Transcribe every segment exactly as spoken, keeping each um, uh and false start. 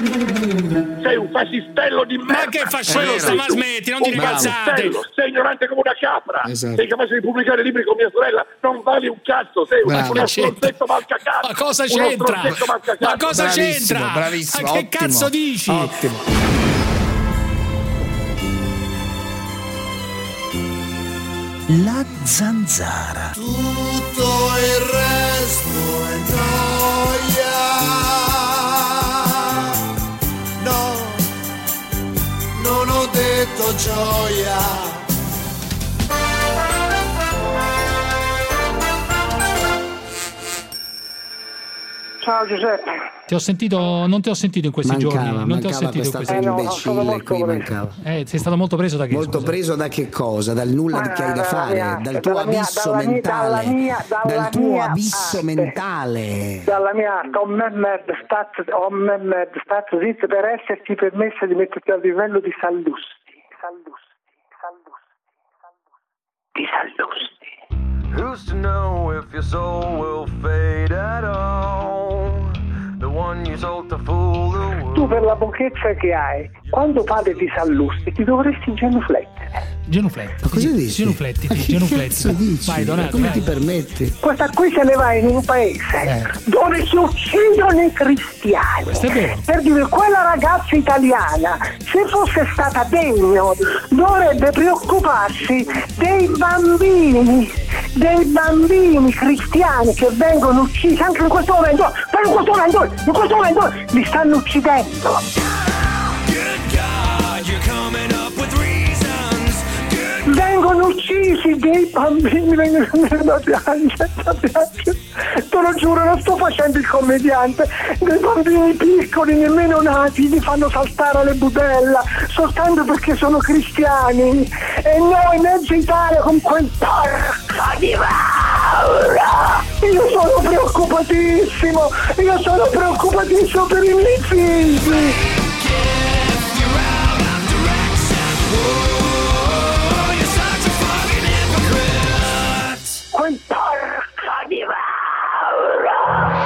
Sei un fascistello di merda. Ma che fascista, ma smetti, non dire cazzate. Sei ignorante come una capra. Esatto. Sei capace di pubblicare libri con mia sorella. Non vali un cazzo. Sei Bravo. uno stronzetto malcacato. Ma cosa c'entra? Ma cosa Bravissimo, c'entra? bravissimo, Ma che ottimo, cazzo dici? Ottimo. La zanzara. Tutto il resto è gioia. No, non ho detto gioia. Ciao Giuseppe. Ti ho sentito, non ti ho sentito in questi Mancava, giorni. Non ti ho mancava sentito in questa questi giorni. imbecille Eh no, qui, sono mancava. Eh, sei stato molto preso da che? Molto scusa? preso da che cosa? Dal nulla Ma che hai da dalla fare, mia- dal tuo dalla mia- abisso dalla mia- mentale, dalla mia- dalla dal tuo mia abisso arte. mentale. Dalla mia Ommed Stat Ommed Stat Zit per esserti permessa di metterti al livello di Sallusti. Sallusti. Sallusti. Sallusti. Di Sallusti. Who's to know if your soul will fade at all? The one you told to fool the world. Tu per la bocchezza che hai, quando parli di Sallusti ti dovresti genuflettere. Genufletti. Ma cosa dici? Genufletti, Ma che genufletti. cazzo dici? Vai, Donato, Come vai. ti permetti? Questa qui se ne va in un paese Eh. dove si uccidono i cristiani. Questo è vero. Per dire, quella ragazza italiana, se fosse stata degno, dovrebbe preoccuparsi dei bambini, dei bambini cristiani che vengono uccisi anche in questo momento, però in questo momento, in questo momento li stanno uccidendo. Good God, you're coming up with reasons. Good Vengono uccisi dei bambini, vengono da piangere, da piangere. Te lo giuro, non sto facendo il commediante. Dei bambini piccoli, nemmeno nati, li fanno saltare alle budella soltanto perché sono cristiani. E noi, mezza Italia, con quel porco di paura. Io sono preoccupatissimo, io sono preoccupatissimo per i miei figli. you're out of direction. Oh, you're such a fucking hypocrite. Quel porco di paura.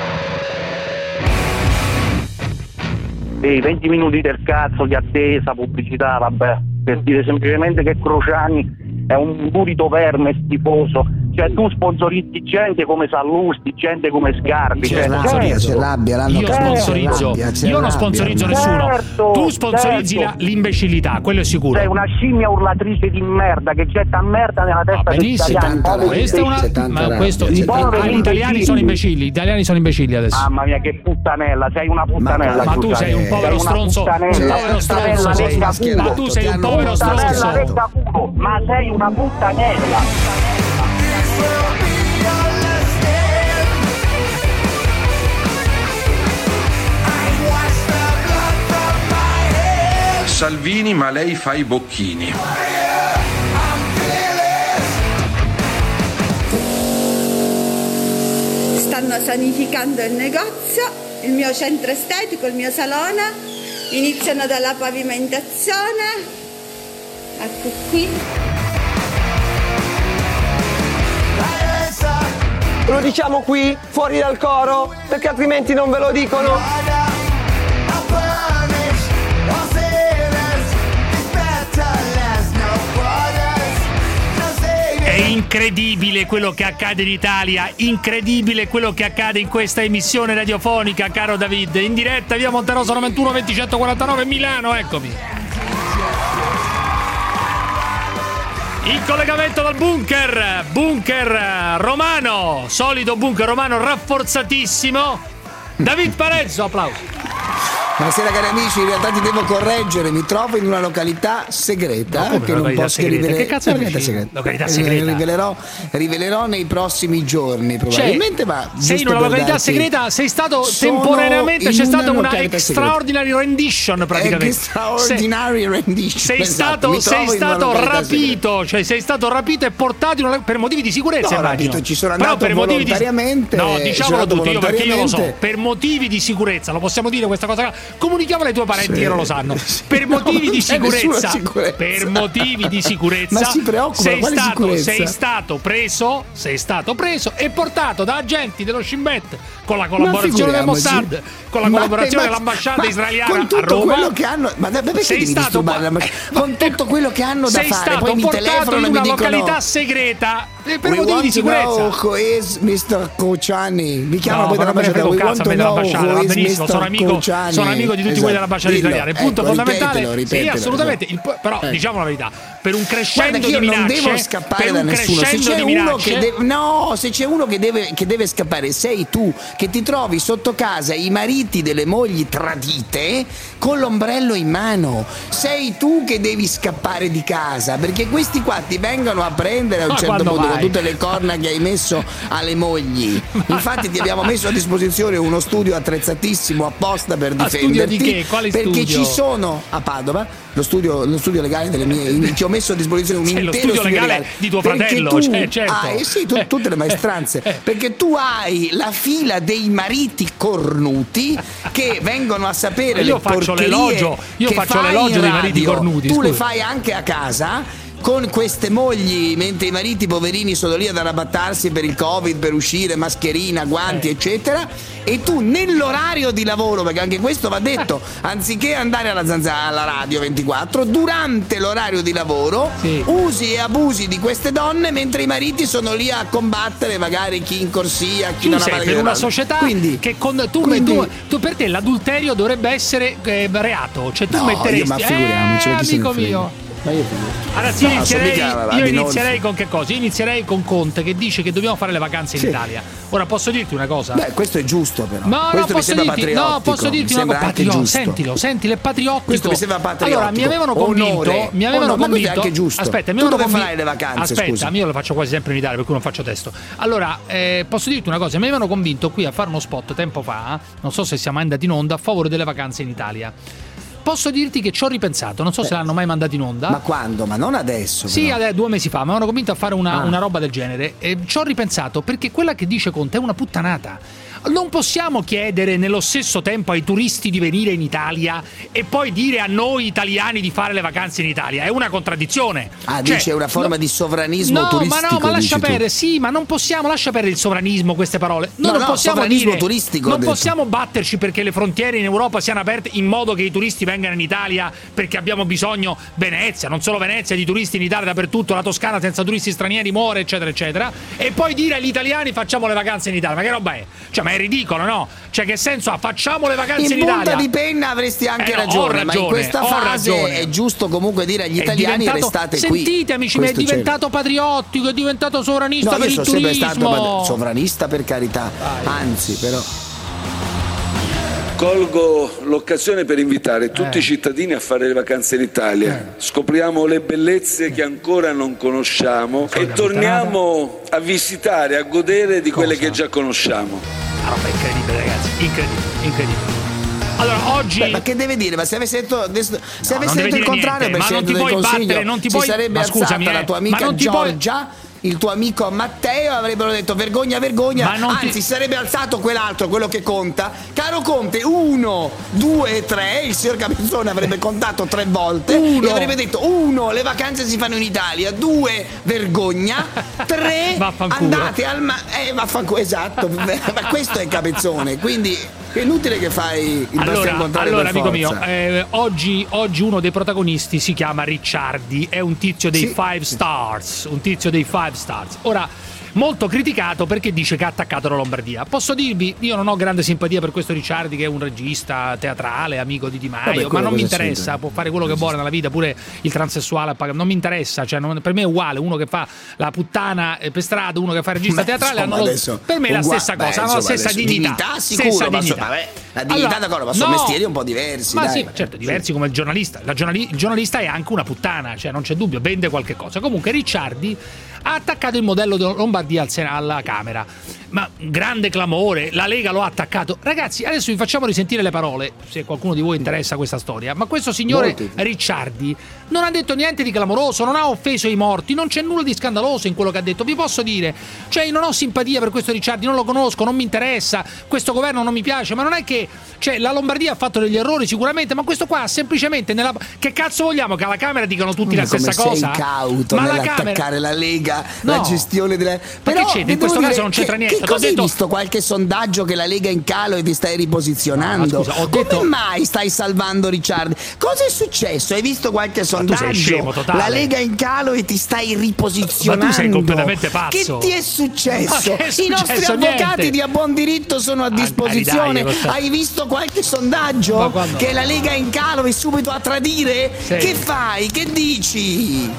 Ehi, venti minuti del cazzo di attesa, pubblicità, vabbè, per dire semplicemente che Crociani è un burito verme schifoso. Cioè tu sponsorizzi gente come Sallusti, gente come Sgarbi. C'è Cioè, rabbia, certo. c'è rabbia, l'hanno Io capito, sponsorizzo, c'è rabbia, c'è io non rabbia. sponsorizzo nessuno. Certo, Tu sponsorizzi certo. la- l'imbecillità, quello è sicuro. Sei una scimmia urlatrice di merda che getta merda nella Va testa degli benissimo, italiani. tanta rabbia, questa è una, c'è tanta ma rabbia, questo, c'è i- tanta ah, rabbia. gli italiani sono imbecilli, gli italiani sono imbecilli adesso. Mamma mia, che puttanella, sei una puttanella. Ma tu Giuseppe. sei un povero Sei una stronzo, un puttanella. povero Puttanella, stronzo sei. lecca culo. Ma tu sei un Ti hanno povero buttato Puttanella, stronzo. sotto. lecca culo, ma sei una puttanella. Salvini, ma lei fa i bocchini. Stanno sanificando il negozio, il mio centro estetico, il mio salone. Iniziano dalla pavimentazione. Ecco qui. Lo diciamo qui, fuori dal coro, perché altrimenti non ve lo dicono. È incredibile quello che accade in Italia, incredibile quello che accade in questa emissione radiofonica, caro David. In diretta via Monterosa novantuno venti centoquarantanove Milano, eccomi. In collegamento dal bunker, bunker romano, solido bunker romano rafforzatissimo. David Parezzo, applauso. Buonasera cari amici, in realtà ti devo correggere, mi trovo in una località segreta Ma come che non località posso segreta? rivelare. Che cazzo località dici? segreta? Località Eh, segreta? Rivelerò, rivelerò nei prossimi giorni probabilmente, ma sei in giusto una per località darti- segreta, sei stato Sono temporaneamente, in c'è stata una località segreta. extraordinary rendition praticamente. Extraordinary rendition. Sei Esatto, stato, mi sei trovo in una stato località rapito, cioè sei stato rapito e portato in una, per motivi di sicurezza. No, immagino. rapito, ci sono Però andato per motivi di- volontariamente, No, ci sono diciamolo andato tutti, io perché io lo so. volontariamente. Per motivi di sicurezza, lo possiamo dire questa cosa qua. Comunichiamolo ai tuoi parenti sì. che non lo sanno. Per motivi no, di sicurezza, sicurezza, per motivi di sicurezza, ma si preoccupa, sei quale stato, sicurezza? sei stato preso, sei stato preso e portato da agenti dello Shin Bet con la collaborazione del Mossad, con la collaborazione ma, dell'ambasciata ma, israeliana con tutto a Roma. Quello che hanno, ma perché sei devi stato ma, con tutto quello che hanno da sei fare, stato poi mi portato telefonano in e una mi dicono località segreta per We motivi di sicurezza. Who is mister Kociani? Mi chiamano no, poi dall'ambasciata. We want to know who is mister sono amico, sono amico di tutti esatto. quelli dell'ambasciata Dillo. israeliana. Il punto ecco, fondamentale, ripetelo, ripetelo, sì, assolutamente. Il, però eh. diciamo la verità, per un crescendo Guarda, io di minacce, non devo scappare da un nessuno. Se c'è di uno minacce, che deve, no, se c'è uno che deve, che deve scappare, sei tu che ti trovi sotto casa i mariti delle mogli tradite con l'ombrello in mano. Sei tu che devi scappare di casa, perché questi qua ti vengono a prendere a un ma certo punto vai? con tutte le corna che hai messo alle mogli. Infatti ti abbiamo messo a disposizione uno studio attrezzatissimo apposta per ma difenderti. Studio di che? Quale perché studio? ci sono a Padova lo studio, lo studio legale delle mie, ti ho messo a disposizione un sì, intero lo studio, studio legale, legale di tuo perché fratello, tu cioè, certo. hai, sì, tu, tutte le maestranze perché tu hai la fila dei mariti cornuti che vengono a sapere io le faccio porcherie l'elogio io che faccio fai l'elogio in dei mariti radio. cornuti tu scusa. le fai anche a casa con queste mogli, mentre i mariti poverini sono lì ad arrabattarsi per il Covid, per uscire, mascherina, guanti, eh. eccetera, e tu nell'orario di lavoro, perché anche questo va detto, anziché andare alla zanzara, alla radio ventiquattro, durante l'orario di lavoro sì. usi e abusi di queste donne mentre i mariti sono lì a combattere magari chi in corsia, chi tu non sei ha per una società quindi, che con, tu, quindi, tu, tu per te l'adulterio dovrebbe essere eh, reato, cioè tu no, metteresti io, ma figuriamoci, eh, ma chi amico mio. Ma io allora, io inizierei, io inizierei con che cosa? Io inizierei con Conte che dice che dobbiamo fare le vacanze in sì. Italia. Ora posso dirti una cosa? Beh, questo è giusto però. No, questo no, posso dirti, no, posso dirti una cosa. Patrio, sentilo, sentilo, è patriottico. Questo mi sembra patriottico. Allora, mi avevano convinto, Onore. mi avevano oh, no, convinto. Ma è anche giusto. Aspetta, mi tu avevano dove convinto. farai le vacanze? Aspetta, scusa. io lo faccio quasi sempre in Italia, per cui non faccio testo. Allora, eh, posso dirti una cosa, mi avevano convinto qui a fare uno spot tempo fa, non so se siamo andati in onda, a favore delle vacanze in Italia. Posso dirti che ci ho ripensato, non so Beh, se l'hanno mai mandato in onda. Ma quando? Ma non adesso. Sì, però. due mesi fa, mi avevano convinto a fare una, ah. una roba del genere. E ci ho ripensato perché quella che dice Conte è una puttanata. Non possiamo chiedere nello stesso tempo ai turisti di venire in Italia e poi dire a noi italiani di fare le vacanze in Italia. È una contraddizione. Ah, cioè, dice una forma no, di sovranismo no, turistico. Ma no, ma lascia perdere, tu. sì, ma non possiamo, lascia perdere il sovranismo, queste parole. Noi no, non no, possiamo sovranismo dire, turistico. non possiamo batterci perché le frontiere in Europa siano aperte in modo che i turisti vengano in Italia, perché abbiamo bisogno Venezia, non solo Venezia, di turisti in Italia dappertutto, la Toscana senza turisti stranieri muore, eccetera, eccetera. E poi dire agli italiani facciamo le vacanze in Italia. Ma che roba è? Cioè, ma è ridicolo, no? Cioè, che senso ha? Facciamo le vacanze in, in Italia. In punta di penna avresti anche eh no, ragione, ragione, ma in questa fase ragione. è giusto comunque dire agli italiani restate sentite, qui. Sentite amici miei, è diventato c'è. patriottico, è diventato sovranista no, per io il sono turismo. sempre stato sovranista, per carità. Vai. Anzi, però colgo l'occasione per invitare tutti eh. i cittadini a fare le vacanze in Italia. Eh. Scopriamo le bellezze che ancora non conosciamo e torniamo a visitare, a godere di Cosa? quelle che già conosciamo. Ah, roba incredibile, ragazzi, incredibile, incredibile. Allora, oggi. Beh, ma che deve dire? Ma se avesse detto, se no, avesse detto il contrario, niente, Presidente del Consiglio, battere, non ti si puoi... sarebbe ma alzata scusami, la tua amica ma non ti Giorgia. Puoi... il tuo amico Matteo avrebbero detto vergogna, vergogna, anzi ti... sarebbe alzato quell'altro, quello che conta, caro Conte, uno, due, tre, il signor Capezzone avrebbe contato tre volte uno. E avrebbe detto uno, le vacanze si fanno in Italia, due, vergogna, tre, andate al ma- eh, vaffanculo, esatto, ma questo è Capezzone, quindi è inutile che fai il allora, contrario. Allora, per amico forza. mio, eh, oggi, oggi uno dei protagonisti si chiama Ricciardi, è un tizio dei sì. Five Stars, un tizio dei Five Stars. Ora, molto criticato perché dice che ha attaccato la Lombardia. Posso dirvi, io non ho grande simpatia per questo Ricciardi, che è un regista teatrale, amico di Di Maio, Vabbè, ma non mi interessa, sento. può fare quello che vuole nella vita, pure il transessuale, non mi interessa, cioè non, per me è uguale, uno che fa la puttana per strada, uno che fa il regista Beh, teatrale, insomma, lo, adesso, per me è la ugua- stessa cosa, beh, hanno la insomma, stessa adesso, dignità. dignità sicuro, stessa ma dignità. So, vabbè, la dignità allora, d'accordo, ma sono no, mestieri un po' diversi. Ma dai. sì, certo, diversi come il giornalista. La giornali- il giornalista è anche una puttana, cioè non c'è dubbio, vende qualche cosa. Comunque Ricciardi ha attaccato il modello di Lombardia al Sen- alla Camera. ma grande clamore, la Lega lo ha attaccato. Ragazzi, adesso vi facciamo risentire le parole, se qualcuno di voi interessa questa storia. Ma questo signore Molti. Ricciardi non ha detto niente di clamoroso, non ha offeso i morti, non c'è nulla di scandaloso in quello che ha detto. Vi posso dire, cioè non ho simpatia per questo Ricciardi, non lo conosco, non mi interessa, questo governo non mi piace, ma non è che, cioè, la Lombardia ha fatto degli errori sicuramente, ma questo qua semplicemente nella... che cazzo vogliamo che alla Camera dicano tutti la stessa come cosa? Sei cauto ma nell'attaccare la, Camera... la Lega, no. la gestione della... Però, ma che c'entra? In questo caso non c'entra che, niente. Che cosa detto... hai visto qualche sondaggio che la Lega è in calo e ti stai riposizionando? No, scusa, ho come detto... mai stai salvando Ricciardi? Cosa è successo? Hai visto qualche sondaggio? Ma tu sei scemo totale. La Lega è in calo e ti stai riposizionando. Ma tu sei completamente pazzo. Che ti è successo? È successo I nostri avvocati niente. di a buon diritto sono a disposizione. Ah, dai, hai visto qualche sondaggio che la Lega è in calo e subito a tradire? Sì. Che fai? Che dici?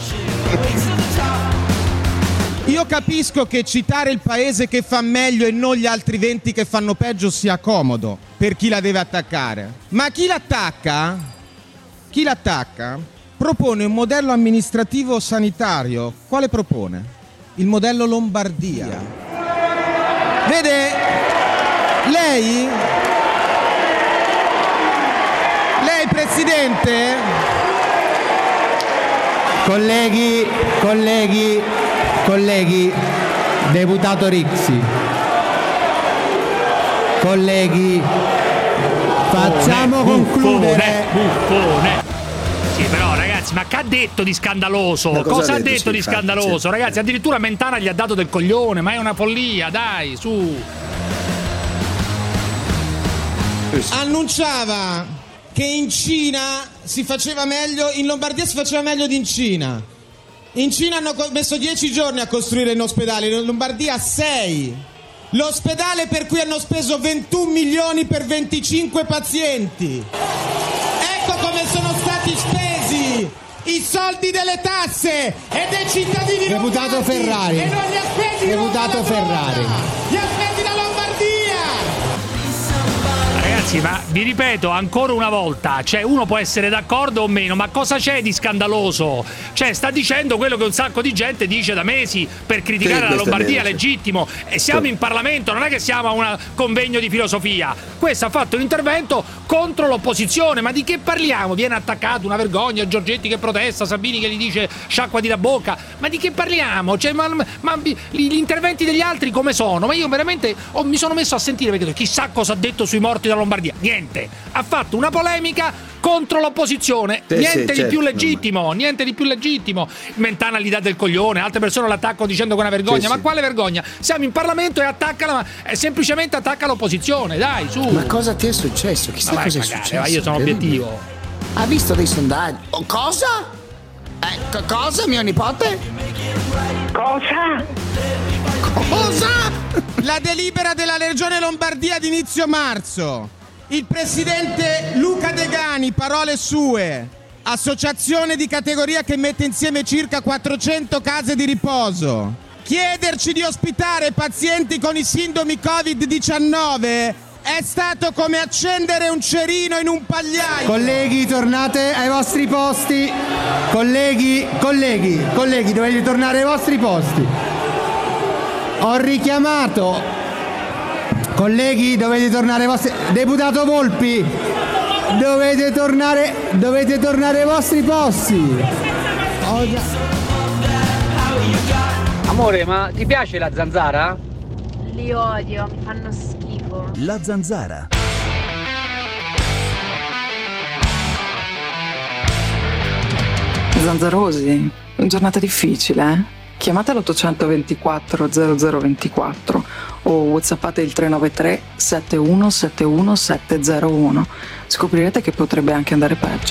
Io capisco che citare il paese che fa meglio e non gli altri venti che fanno peggio sia comodo per chi la deve attaccare. Ma chi l'attacca, chi l'attacca propone un modello amministrativo sanitario. Quale propone? Il modello Lombardia. Vede, lei, lei Presidente, colleghi, colleghi, colleghi, deputato Rixi, colleghi, facciamo buffone, concludere. Buffone, buffone. Sì, però ragazzi, ma che ha detto di scandaloso? Cosa, cosa ha detto, detto di scandaloso? Certo. Ragazzi, addirittura Mentana gli ha dato del coglione, ma è una follia, dai, su. Annunciava che in Cina si faceva meglio, in Lombardia si faceva meglio di in Cina. In Cina hanno messo dieci giorni a costruire un ospedale, in Lombardia sei. L'ospedale per cui hanno speso ventuno milioni per venticinque pazienti. Ecco come sono stati spesi i soldi delle tasse e dei cittadini Deputato lombardi. Ferrari. E non li ha spesi Deputato Ferrari. Li ha spesi la Lombardia. Ragazzi, ma vi ripeto ancora una volta, cioè uno può essere d'accordo o meno, ma cosa c'è di scandaloso? Cioè sta dicendo quello che un sacco di gente dice da mesi per criticare sì, la Lombardia, vero, legittimo, e siamo sì. in Parlamento, non è che siamo a un convegno di filosofia. Questo ha fatto un intervento contro l'opposizione, ma di che parliamo? Viene attaccato, una vergogna, Giorgetti che protesta, Salvini che gli dice sciacquati la bocca, ma di che parliamo? Cioè, ma, ma gli, gli interventi degli altri come sono? Ma io veramente oh, mi sono messo a sentire perché chissà cosa ha detto sui morti della Lombardia. Niente, ha fatto una polemica contro l'opposizione, sì, niente sì, di certo, più legittimo, ormai. niente di più legittimo. Mentana gli dà del coglione, altre persone l'attaccano dicendo che è una vergogna, sì, ma sì. quale vergogna? Siamo in Parlamento e attacca la, eh, semplicemente attacca l'opposizione, dai, su. Ma cosa ti è successo? Chissà ma cosa è magari, successo. Ma io sono obiettivo. Ha visto dei sondaggi? Oh, cosa? Eh, cosa, mio nipote? Cosa? Cosa? La delibera della Regione Lombardia di inizio marzo. Il presidente Luca Degani, parole sue. Associazione di categoria che mette insieme circa quattrocento case di riposo. Chiederci di ospitare pazienti con i sintomi covid diciannove è stato come accendere un cerino in un pagliaio. Colleghi, tornate ai vostri posti. Colleghi, colleghi, colleghi, dovete tornare ai vostri posti. Ho richiamato. Colleghi, dovete tornare ai vostri... Deputato Volpi, dovete tornare, dovete tornare ai vostri posti. Oh, amore, ma ti piace la zanzara? Li odio, mi fanno schifo. La zanzara. Zanzarosi, giornata difficile, eh? Chiamate l'ottocento ventiquattro zero zero ventiquattro o whatsappate il tre nove tre sette uno sette uno sette zero uno. Scoprirete che potrebbe anche andare peggio.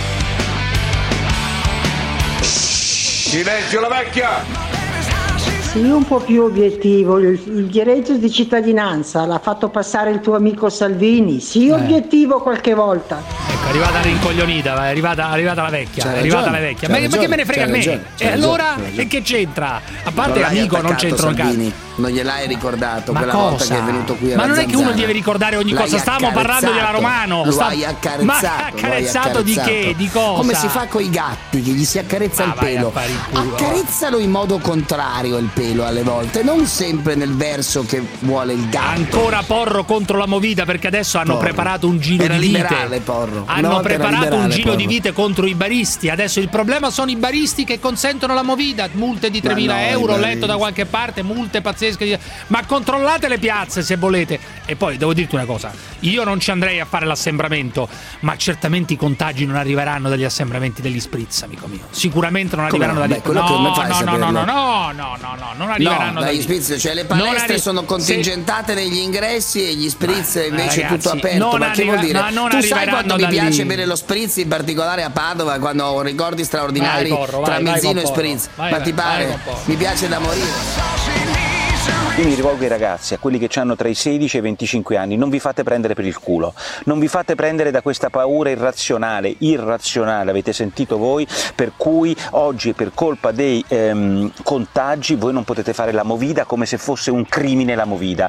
Silenzio la vecchia! Sii un po' più obiettivo, il, il diritto di cittadinanza l'ha fatto passare il tuo amico Salvini, sii eh. obiettivo qualche volta. Ecco, è arrivata rincoglionita, è arrivata, è arrivata la vecchia, è arrivata la vecchia. Ma, ma che me ne frega a me? E allora? E che c'entra? A parte l'amico non c'entra un cazzo. Non gliel'hai ricordato Ma quella cosa? volta che è venuto qui a Ma non è che uno Zanzara? deve ricordare ogni L'hai cosa. Stavamo parlando della accarezzato. Romano. Lo Sta- hai accarezzato. Ma lo hai accarezzato di che? Di cosa? Come si fa con i gatti che gli si accarezza Ma il vai a pelo? fare il culo. Accarezzalo in modo contrario il pelo alle volte, non sempre nel verso che vuole il gatto. Ancora Porro contro la Movida, perché adesso hanno Porro. preparato un giro Era di vite. liberale, Porro. Una Hanno volta era preparato un liberale, giro di Porro. vite contro i baristi. Adesso il problema sono i baristi che consentono la Movida. Multe di Ma tremila no, i euro, baristi. letto da qualche parte, multe pazzesche. di- Ma controllate le piazze se volete. E poi devo dirti una cosa: io non ci andrei a fare l'assembramento, ma certamente i contagi non arriveranno dagli assembramenti degli spritz, amico mio. Sicuramente non Come arriveranno no? dagli Beh, quello che no, come fai a no, no, no, saperlo? no, no, no, no, no, non arriveranno No, da dagli lì. spritz, cioè le Non palestre arri- sono contingentate negli ingressi e gli spritz invece ragazzi, tutto aperto. non Ma che arriva- vuol dire? ma non Tu sai arriveranno quanto mi da piace lì. bere lo spritz, in particolare a Padova, quando ho ricordi straordinari Vai, Porro, vai, tra vai Mizzino con e Porro. spritz. Vai, Ma vai, ti vai pare? con Porro. Mi piace da morire. Io mi rivolgo ai ragazzi, a quelli che hanno tra i sedici e i venticinque anni, non vi fate prendere per il culo, non vi fate prendere da questa paura irrazionale, irrazionale, avete sentito voi, per cui oggi per colpa dei ehm, contagi voi non potete fare la movida come se fosse un crimine la movida.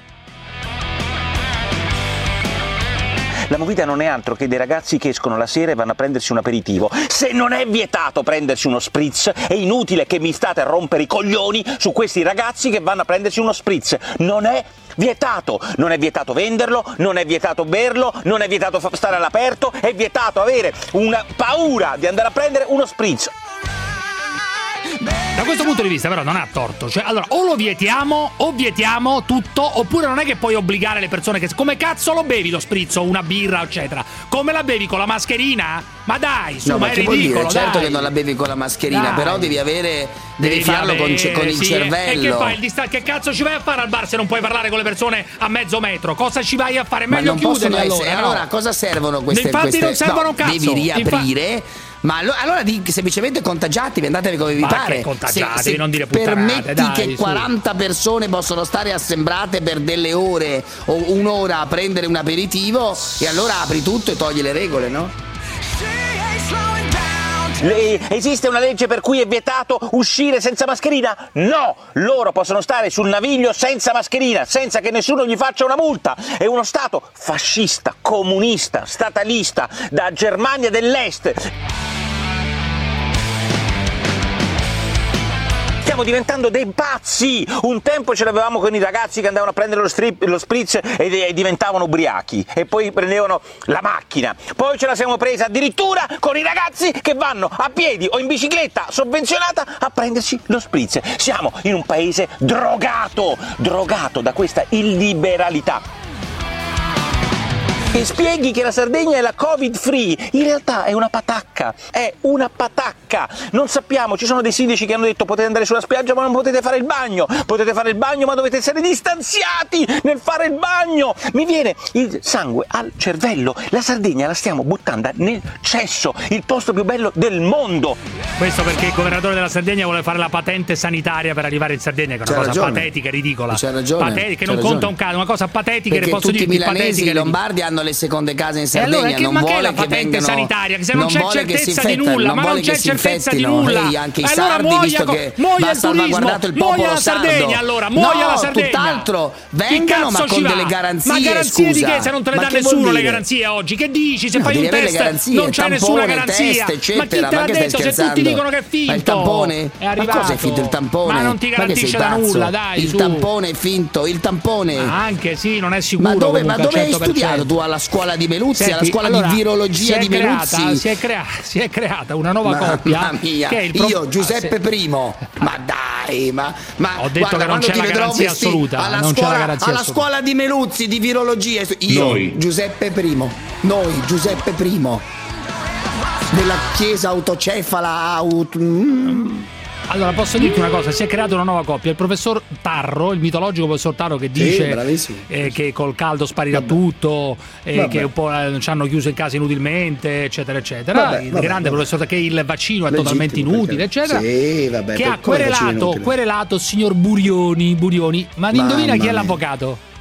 La movida non è altro che dei ragazzi che escono la sera e vanno a prendersi un aperitivo. Se non è vietato prendersi uno spritz, è inutile che mi state a rompere i coglioni su questi ragazzi che vanno a prendersi uno spritz. Non è vietato, non è vietato venderlo, non è vietato berlo, non è vietato fa- stare all'aperto, è vietato avere una paura di andare a prendere uno spritz. Da questo punto di vista però non ha torto, cioè allora o lo vietiamo o vietiamo tutto, oppure non è che puoi obbligare le persone che come cazzo lo bevi lo spritz o una birra eccetera, come la bevi con la mascherina? Ma dai, su, No, ma ma è che vuol dire? ridicolo, Certo dai. che non la bevi con la mascherina, Dai. però devi avere devi, farlo con, avere, con il sì, cervello. E che fai il dista- che cazzo ci vai a fare al bar se non puoi parlare con le persone a mezzo metro? Cosa ci vai a fare? Ma Meglio non chiudere possono allora, essere. no? Allora, a cosa servono queste Infatti queste... non servono no, un cazzo. Devi riaprire. Ma allo- allora di semplicemente contagiatevi, andatevi come vi Ma pare. che contagiatevi, Se- se non dire puttanate, permetti dai, che su. quaranta persone possono stare assembrate per delle ore o un'ora a prendere un aperitivo, e allora apri tutto e togli le regole, no? Le- esiste una legge per cui è vietato uscire senza mascherina? No! Loro possono stare sul naviglio senza mascherina, senza che nessuno gli faccia una multa. È uno Stato fascista, comunista, statalista, da Germania dell'Est. Stiamo diventando dei pazzi! Un tempo ce l'avevamo con i ragazzi che andavano a prendere lo, strip, lo spritz e, e diventavano ubriachi e poi prendevano la macchina. Poi ce la siamo presa addirittura con i ragazzi che vanno a piedi o in bicicletta sovvenzionata a prendersi lo spritz. Siamo in un paese drogato, drogato da questa illiberalità. E spieghi che la Sardegna è la Covid free, in realtà è una patacca, è una patacca, non sappiamo, ci sono dei sindaci che hanno detto potete andare sulla spiaggia ma non potete fare il bagno, potete fare il bagno ma dovete essere distanziati nel fare il bagno, mi viene il sangue al cervello, la Sardegna la stiamo buttando nel cesso, il posto più bello del mondo. Questo perché il governatore della Sardegna vuole fare la patente sanitaria per arrivare in Sardegna, che è una C'ha cosa ragione. patetica e ridicola. C'ha ragione, Patetica, che c'ha non conta ragione. un caso, una cosa patetica Perché che posso tutti i dirti, milanesi patetica e i e ridicola. lombardi hanno le seconde case in E Sardegna, allora che, non ma che è vuole la che patente vengano, sanitaria? Che se non, c'è vuole che si certezza di infettano, nulla, non ma vuole non c'è che si certezza di infettino. nulla. Ehi, anche i E allora sardi, muoia visto co- che muoia va il turismo, salvaguardato il muoia popolo la Sardegna sardo. allora, muoia no, la Sardegna. tutt'altro, Chi vengano cazzo ma ci con va? delle garanzie, Ma garanzie scusa. di che se non te le Ma dà che vuol nessuno le dire? garanzie oggi? Che dici? Se No, fai devi un avere le test garanzie, non c'è nessuna tampone, garanzia. test, Ma chi eccetera, te ma l'ha che stai detto se tutti scherzando? dicono che è finto? Ma il tampone? È Ma arrivato. cosa è finto il tampone? Ma non ti Ma che sei garantisce da pazzo? nulla, dai, Il su. tampone è finto, il tampone. Ma anche sì, non è sicuro. Ma dove, comunque, ma dove al hai cento per cento. studiato tu alla scuola di Meluzzi, Senti, alla scuola allora, di si virologia è di creata, Meluzzi? si, è crea- si è creata una nuova Mamma coppia mia, che è il pro- io Giuseppe Ah, se- Primo, ma dai, ma, ma Ho detto guarda, che non quando c'è ti la vedrò garanzia vestito assoluta, alla non c'è scuola, la garanzia alla assoluta. scuola di Meluzzi di virologia, io Noi. Giuseppe Primo, noi Giuseppe Primo della chiesa autocefala aut- mm. Allora, posso dirti una cosa, si è creata una nuova coppia, il professor Tarro, il mitologico professor Tarro che Sì, dice bravissimo. eh, che col caldo sparirà tutto, eh, Vabbè. che un po' eh, ci hanno chiuso in casa inutilmente, eccetera, eccetera. Vabbè, il vabbè, grande vabbè. professor che il vaccino è Legittimo, totalmente inutile, perché- eccetera. Sì, vabbè, che per- ha come vaccino querelato, inutile? querelato il signor Burioni, Burioni. Ma Mamma indovina chi è mia. l'avvocato?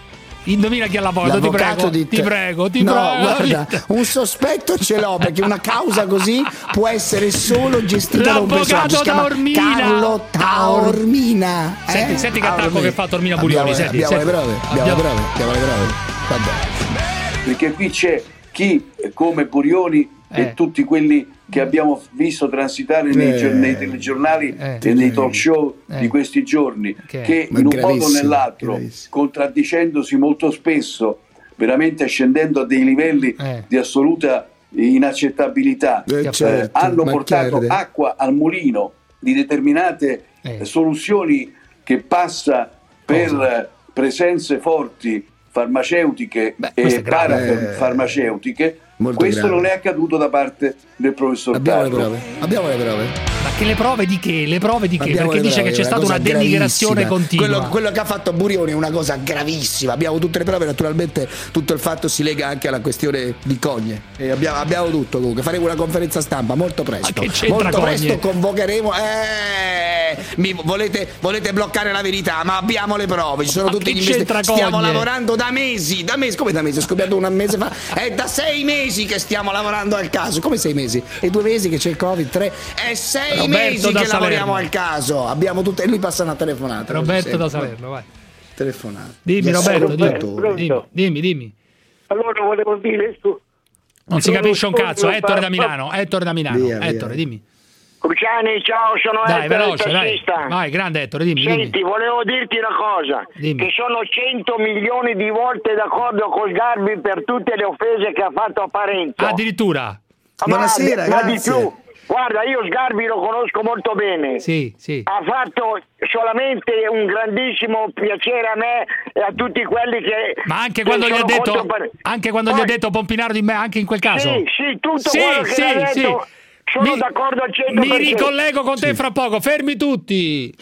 Indovina chi è l'avvocato, ti prego, di te- ti prego, ti no, prego. guarda, un sospetto ce l'ho, perché una causa così può essere solo gestita da un personaggio. Si chiama Taormina. Carlo Taormina. Eh? Senti, senti che attacco Taormina. che fa Taormina Burioni. Abbiamo, Senti, abbiamo senti. le prove, abbiamo, Abbiamo- le prove, abbiamo le prove. Vabbè. Perché qui c'è chi come Burioni Eh. e tutti quelli che abbiamo visto transitare nei, Eh. gio- nei telegiornali Eh. e nei talk show Eh. di questi giorni, Che- che Ma in un modo o gravissimo, nell'altro, gravissimo. contraddicendosi molto spesso, veramente scendendo a dei livelli Eh. di assoluta inaccettabilità, Eh, eh, certo, hanno ma portato chiaro. acqua al mulino di determinate Eh. eh, soluzioni che passa per eh, presenze forti farmaceutiche Beh, questo e è grave. parafarmaceutiche. Molto Questo grave. non è accaduto da parte del professor Abbiamo le Carlo. prove, abbiamo le prove. Ma che le prove di che? Le prove di che? Abbiamo Perché le dice prove, che c'è stata una cosa denigrazione gravissima. continua. Quello, quello che ha fatto Burioni è una cosa gravissima. Abbiamo tutte le prove, naturalmente tutto il fatto si lega anche alla questione di Cogne. E abbiamo, abbiamo tutto comunque. Faremo una conferenza stampa molto presto. Ma che c'entra molto Cogne? presto convocheremo. Eh, mi volete, volete bloccare la verità, ma abbiamo le prove. Ci sono Ma tutti che gli investi- c'entra Stiamo Cogne? lavorando da mesi, da mesi, come da mesi? È scoppiato un mese fa. È da sei mesi che stiamo lavorando al caso. Come sei mesi? E due mesi che c'è il Covid, tre. È sei Roberto mesi da che lavoriamo Salerno. al caso. Abbiamo tutte. E lui passa una telefonata. Roberto Sì. da Salerno, vai. Telefonata. Dimmi Gli Roberto, ascoltatori. dimmi, dimmi, dimmi, dimmi. Allora volevo dire su. Non si capisce un cazzo, Sono- Ettore da Milano, Ettore da Milano, Via, via. Ettore, dimmi. Cruciani, ciao, sono Dai, Ettore, veloce, dai. tassista. Vai, grande Ettore, dimmi, Senti, dimmi. volevo dirti una cosa, Dimmi. che sono cento milioni di volte d'accordo con Sgarbi per tutte le offese che ha fatto a Parenzo. Addirittura. Ma- Buonasera, ma di grazie. più. Guarda, io Sgarbi lo conosco molto bene. Sì, sì. Ha fatto solamente un grandissimo piacere a me e a tutti quelli che. Ma anche che quando gli ha sono detto contro Pare- anche quando gli ha Poi- detto Pompinaro di me, anche in quel caso. Sì, sì, tutto Sì, quello che sì, l'ha sì. detto, sono Mi- d'accordo al cento per Mi cento. ricollego con te fra poco, fermi tutti.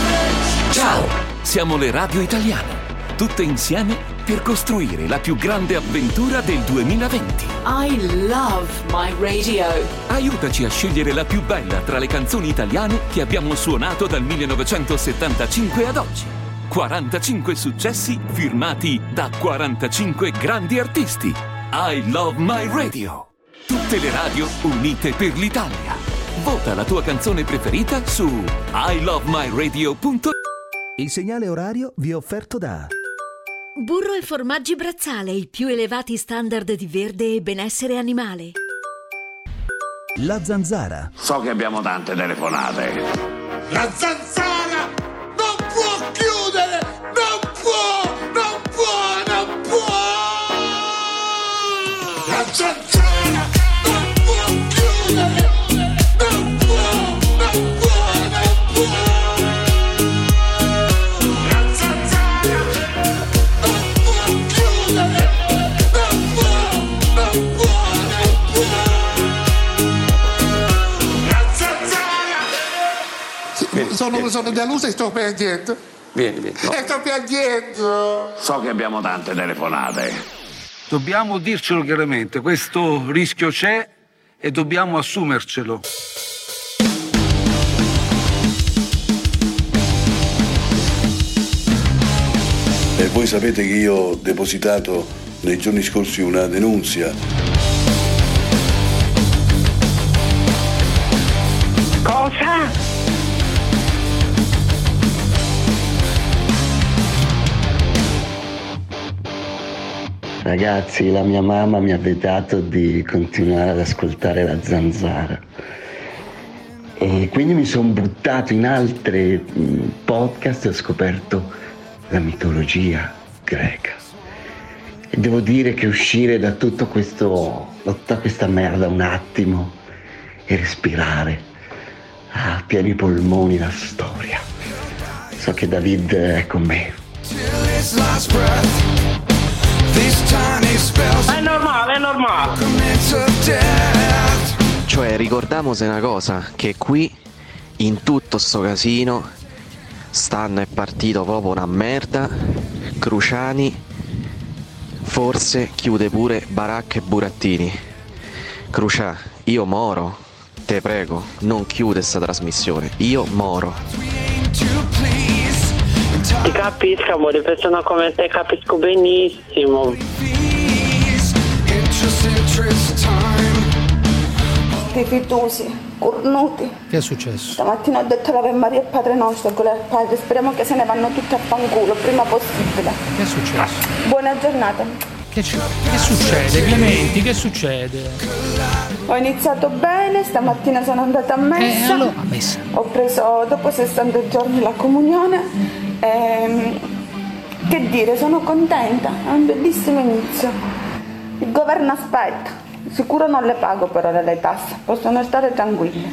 Ciao, siamo le Radio Italiane, tutte insieme per costruire la più grande avventura del duemilaventi. I love my radio. Aiutaci a scegliere la più bella tra le canzoni italiane che abbiamo suonato dal millenovecentosettantacinque ad oggi. quarantacinque successi firmati da quarantacinque grandi artisti. I love my radio. Tutte le radio unite per l'Italia. Vota la tua canzone preferita su i love my radio punto it. Il segnale orario vi è offerto da Burro e formaggi Brazzale, i più elevati standard di verde e benessere animale. La Zanzara. So che abbiamo tante telefonate. La zanzara non può chiudere, non può, non può, non può. La zanzara non può chiudere, non può, non può, non può. La zanzara non può chiudere, non può, non può, non può. La zanzara. Sono, sono deluso e sto piangendo. Vieni, vieni. E sto piangendo. So che abbiamo tante telefonate. Dobbiamo dircelo chiaramente, questo rischio c'è e dobbiamo assumercelo. E voi sapete che io ho depositato nei giorni scorsi una denunzia. Cosa? Ragazzi, la mia mamma mi ha vietato di continuare ad ascoltare la Zanzara e quindi mi sono buttato in altri mh, podcast e ho scoperto la mitologia greca. E devo dire che uscire da tutto questo, da tutta questa merda un attimo e respirare a pieni polmoni la storia. So che David è con me. È normale, è normale. Cioè, ricordiamoci una cosa, che qui in tutto sto casino stanno è partito proprio una merda. Cruciani forse chiude pure Baracca e Burattini. Crucià, io moro, te prego, non chiude sta trasmissione, io moro. Ti capisco, amore, persona come te capisco benissimo. Fitusi, cornuti. Che è successo? Stamattina ho detto l'Ave Maria e Padre Nostro, quello del Padre. Speriamo che se ne vanno tutti a fanculo, prima possibile. Che è successo? Buona giornata. Che, c- che succede, Clementi? Che succede? Ho iniziato bene, stamattina sono andata a messa. Eh, allora, a messa. Ho preso dopo sessanta giorni la comunione. Ehm, che dire, sono contenta, è un bellissimo inizio. Il governo aspetta. Sicuro non le pago per ora le tasse, possono stare tranquilli.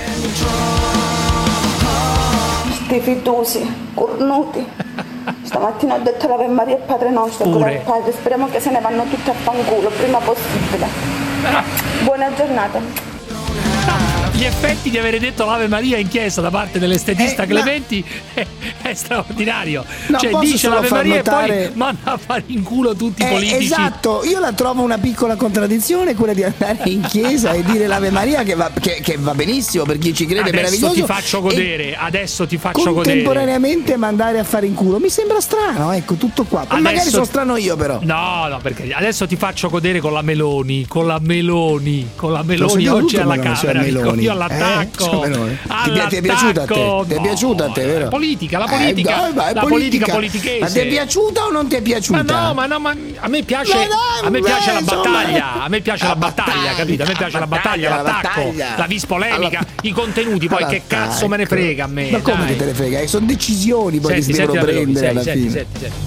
Sti fitusi, cornuti. Stamattina ho detto l'Ave Maria e Padre Nostro, quello del Padre. Speriamo che se ne vanno tutti a fanculo, prima possibile. Buona giornata. Gli effetti di avere detto l'Ave Maria in chiesa da parte dell'estetista eh, Clementi no. è, è straordinario. No, cioè dice l'Ave Maria notare... e poi manda a fare in culo tutti i eh, politici. Esatto, io la trovo una piccola contraddizione quella di andare in chiesa e dire l'Ave Maria che va, che, che va benissimo per chi ci crede, adesso meraviglioso. Ti faccio godere, adesso ti faccio godere. Contemporaneamente mandare a fare in culo mi sembra strano, ecco, tutto qua. Adesso... Magari sono strano io però. No, no, perché adesso ti faccio godere con la Meloni, con la Meloni, con la Meloni oggi alla Camera. Io all'attacco. Eh, all'attacco. Ti è piaciuta a te? Ti è piaciuta a te, vero? Politica, la politica, eh, dai, vai, la politica, politica politichese. Ma ti è piaciuta o non ti è piaciuta? Ma no, ma no, ma a me piace, ma no, a me piace beh, la battaglia, insomma, a me piace la, la battaglia, battaglia, capito? A me piace la battaglia, la l'attacco, battaglia. La vis polemica, alla... i contenuti, poi che cazzo me ne frega a me? Ma come dai. che te ne frega? Sono decisioni poi senti, che si devono prendere alla senti, fine. Senti, senti.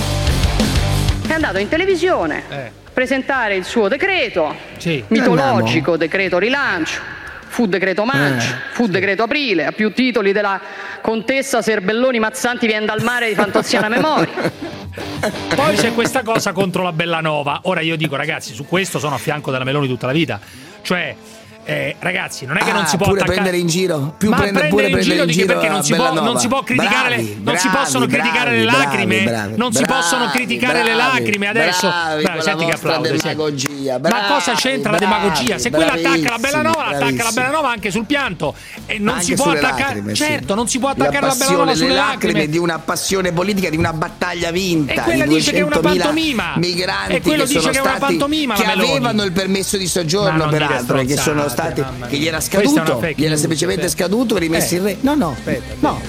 È andato in televisione a eh. presentare il suo decreto sì. mitologico, decreto rilancio. Fu decreto maggio, eh, fu sì. decreto aprile, a più titoli della contessa Serbelloni Mazzanti viene dal mare di fantoziana memoria. Poi c'è questa cosa contro la Bellanova. Ora io dico, ragazzi, su questo sono a fianco della Meloni tutta la vita. Cioè, eh, ragazzi, non è che ah, non si può pure attaccare... prendere in giro, più ma prendere, prendere pure in prendere giro, in giro perché non si, può, non si può criticare bravi, le, non bravi, si possono bravi, criticare le bravi, lacrime, bravi, non si bravi, possono criticare bravi, le lacrime adesso. Bravi, bravi, senti che applaude, demagogia, bravi, ma cosa c'entra bravi, la demagogia? Se quella attacca la Bellanova, attacca la Bellanova anche sul pianto e non anche si può attaccare. Lacrime, certo, sì. non si può attaccare la, la Bellanova sulle lacrime. lacrime di una passione politica, di una battaglia vinta. E quella dice che è una pantomima. Migranti e quello che dice sono che è una stati, pantomima che la Meloni. avevano il permesso di soggiorno peraltro e che sono stati che gli era scaduto, gli era semplicemente scaduto e rimessi in re. No, no. Aspetta, no.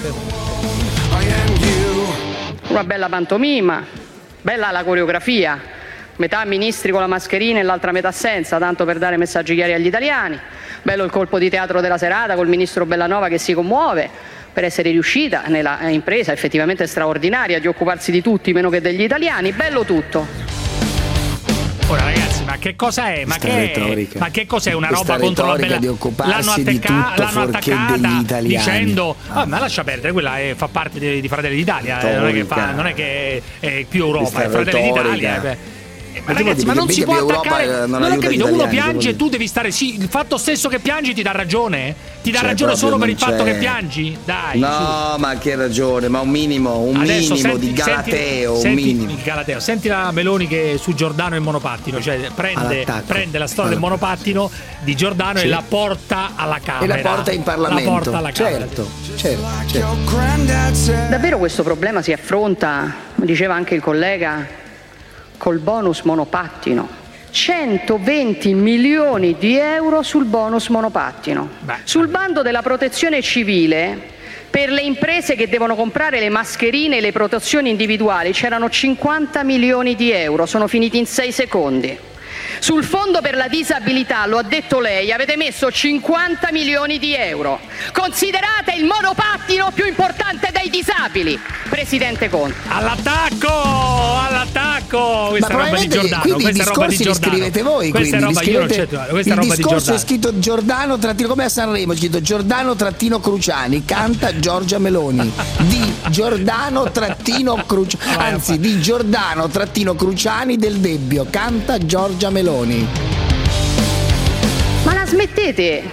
Una bella pantomima, bella la coreografia. Metà ministri con la mascherina e l'altra metà senza, tanto per dare messaggi chiari agli italiani. Bello il colpo di teatro della serata col ministro Bellanova che si commuove per essere riuscita nella impresa effettivamente straordinaria di occuparsi di tutti meno che degli italiani. Bello tutto. Ora ragazzi, ma che cosa è? Ma che, è? Ma che cos'è una roba contro la bella? L'hanno, attacca- l'hanno attaccata dicendo oh, ma lascia perdere, quella è, fa parte di, di Fratelli d'Italia, eh, non è che fa, non è che è, è più Europa, è Fratelli d'Italia. Eh, Ma ragazzi, ma non si può attaccare. Non, non ho capito, uno piange e tu devi stare. Sì, il fatto stesso che piangi ti dà ragione? Ti dà c'è ragione solo per il c'è. fatto che piangi? Dai. No, su. ma che ragione? Ma un minimo, un Adesso, minimo senti, di Galateo. Senti, un senti, minimo. Galateo. Senti la Meloni che su Giordano e il monopattino, cioè prende, prende la storia allora. del monopattino di Giordano sì. e la porta alla Camera. E la porta in Parlamento. La porta alla Camera. Certo, certo, certo. Davvero questo problema si affronta, diceva anche il collega, col bonus monopattino. centoventi milioni di euro sul bonus monopattino. Beh. Sul bando della protezione civile per le imprese che devono comprare le mascherine e le protezioni individuali c'erano cinquanta milioni di euro, sono finiti in sei secondi. Sul fondo per la disabilità, lo ha detto lei, avete messo cinquanta milioni di euro. Considerate il monopattino più importante dei disabili, Presidente Conte. All'attacco! All'attacco! Questa è roba di Giordano. Quindi questa i roba di discorsi li scrivete voi. Questa quindi, è roba, io non c'è, questa il è roba di discorso Giordano. è scritto Giordano trattino, come a Sanremo è scritto Giordano trattino Cruciani, canta Giorgia Meloni. Di Giordano trattino Cruciani, anzi di Giordano trattino Cruciani del Debbio, canta Giorgia Meloni. Ma la smettete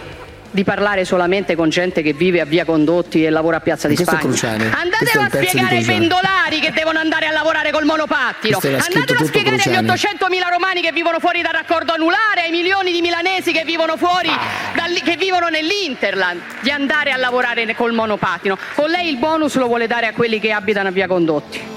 di parlare solamente con gente che vive a Via Condotti e lavora a Piazza di Questo è Spagna. Cruciani. Andatelo a spiegare ai pendolari che devono andare a lavorare col monopattino. Andatelo a spiegare agli ottocentomila romani che vivono fuori dal raccordo anulare, ai milioni di milanesi che vivono fuori, dal, che vivono nell'Interland, di andare a lavorare col monopattino. Con lei il bonus lo vuole dare a quelli che abitano a Via Condotti.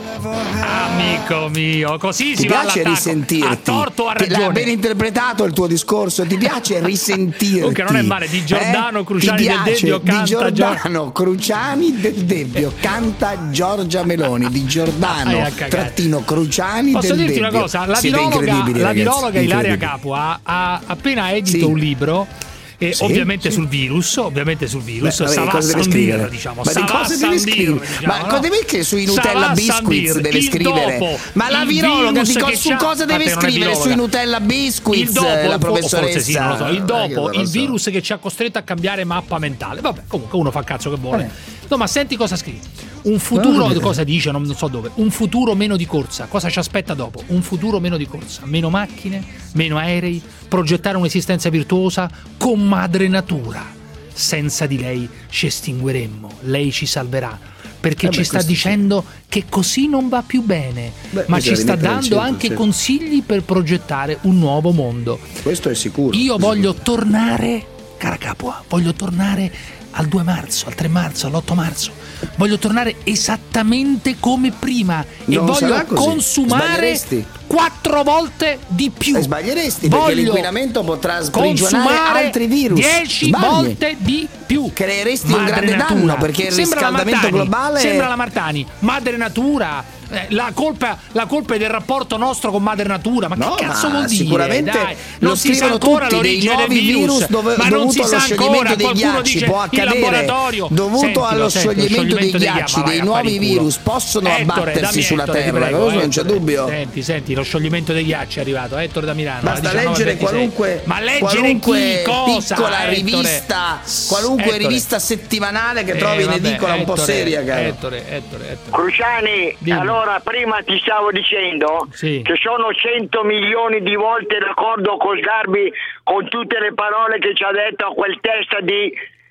Amico mio, così Ti si va piace all'attacco. risentirti? A torto o a Ti- ragione. L'ha ben interpretato il tuo discorso. Ti piace risentirti? Comunque non è male, Di Giordano, Eh? Cruciani Ti del piace? Debbio Di canta Giordano, Cruciani del Debbio canta Giorgia Meloni. Di Giordano, Vai a cagare. trattino Cruciani Posso del dirti Debbio. una cosa? La Siete virologa, incredibili, la ragazzi, virologa Ilaria incredibili. Capua ha appena edito Sì. un libro. E Sì, ovviamente sì. sul virus, ovviamente sul virus, Beh, vabbè, Savà cosa deve Sandir, scrivere? diciamo, Ma di Savà cosa deve Sandir, scrivere? diciamo, Ma no? cosa deve che sui Nutella Savà Biscuits Sandir, deve il scrivere? dopo, Ma la il virologa virus di co- che su c'ha- cosa deve Vabbè, non è scrivere? virologa. Sui Nutella Biscuits il dopo, la o professoressa? forse sì, non lo so, il Eh, dopo, io non il lo so. virus che ci ha costretto a cambiare mappa mentale. Vabbè, comunque uno fa cazzo che vuole. No, ma senti cosa scrive. Un futuro, No, no, cosa dice, non so dove. Un futuro meno di corsa. Cosa ci aspetta dopo? Un futuro meno di corsa. Meno macchine, meno aerei, progettare un'esistenza virtuosa con madre natura. Senza di lei ci estingueremmo, lei ci salverà. Perché Eh beh, ci sta questo dicendo che così non va più bene, Beh, ma bisogna ci sta rimettere al dando centro, anche sì. consigli per progettare un nuovo mondo. Questo è sicuro. Io voglio tornare, cara Capua, voglio tornare al due marzo, al tre marzo, all'otto marzo. Voglio tornare esattamente come prima e Non voglio sarà così. consumare Sbaglieresti. quattro volte di più. E sbaglieresti perché Voglio l'inquinamento potrà sprigionare consumare altri virus. dieci Sbagli. volte di più. Creeresti un Madre grande natura. danno perché il Sembra la riscaldamento Martani, globale sembra la Martani, madre natura. eh, La colpa, la colpa è del rapporto nostro con madre natura. Ma No, che cazzo ma vuol dire? sicuramente Dai, lo non si sa scrivono ancora tutti, dei l'origine del nuovi virus, virus dove- ma non dovuto si allo sa scioglimento ancora. dei Qualcuno ghiacci, dice può in accadere. laboratorio. Dovuto Sentilo, allo senti, lo scioglimento dei ghiacci, ghiacci, ma vai dei a fare nuovi in culo. virus possono Ettore, abbattersi dammi sulla Ettore, ti Terra, prego, questo non c'è Ettore. dubbio. Senti, senti, lo scioglimento dei ghiacci è arrivato, Ettore da Milano. Basta alle diciannove e leggere ventisei. qualunque, Ma leggere qualunque chi? Cosa? piccola Ettore? rivista, qualunque Ettore. rivista settimanale che Eh, trovi in vabbè, edicola un po' Ettore, seria, caro. Ettore, Ettore, Ettore. Cruciani, Dimmi. allora prima ti stavo dicendo Sì. che sono cento milioni di volte d'accordo con Sgarbi con tutte le parole che ci ha detto a quel testa di,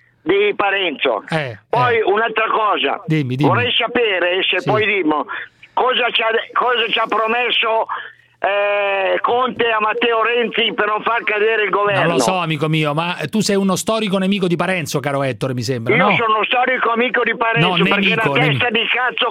di Parenzo. Eh, Poi un'altra cosa, Dimmi, dimmi. vorrei sapere se Sì. poi dimmo cosa ci ha, cosa ci ha promesso eh, Conte a Matteo Renzi per non far cadere il governo. Non lo so, amico mio, ma tu sei uno storico nemico di Parenzo, caro Ettore, mi sembra, Io no? sono storico amico di Parenzo No, perché nemico, una testa nemico. di cazzo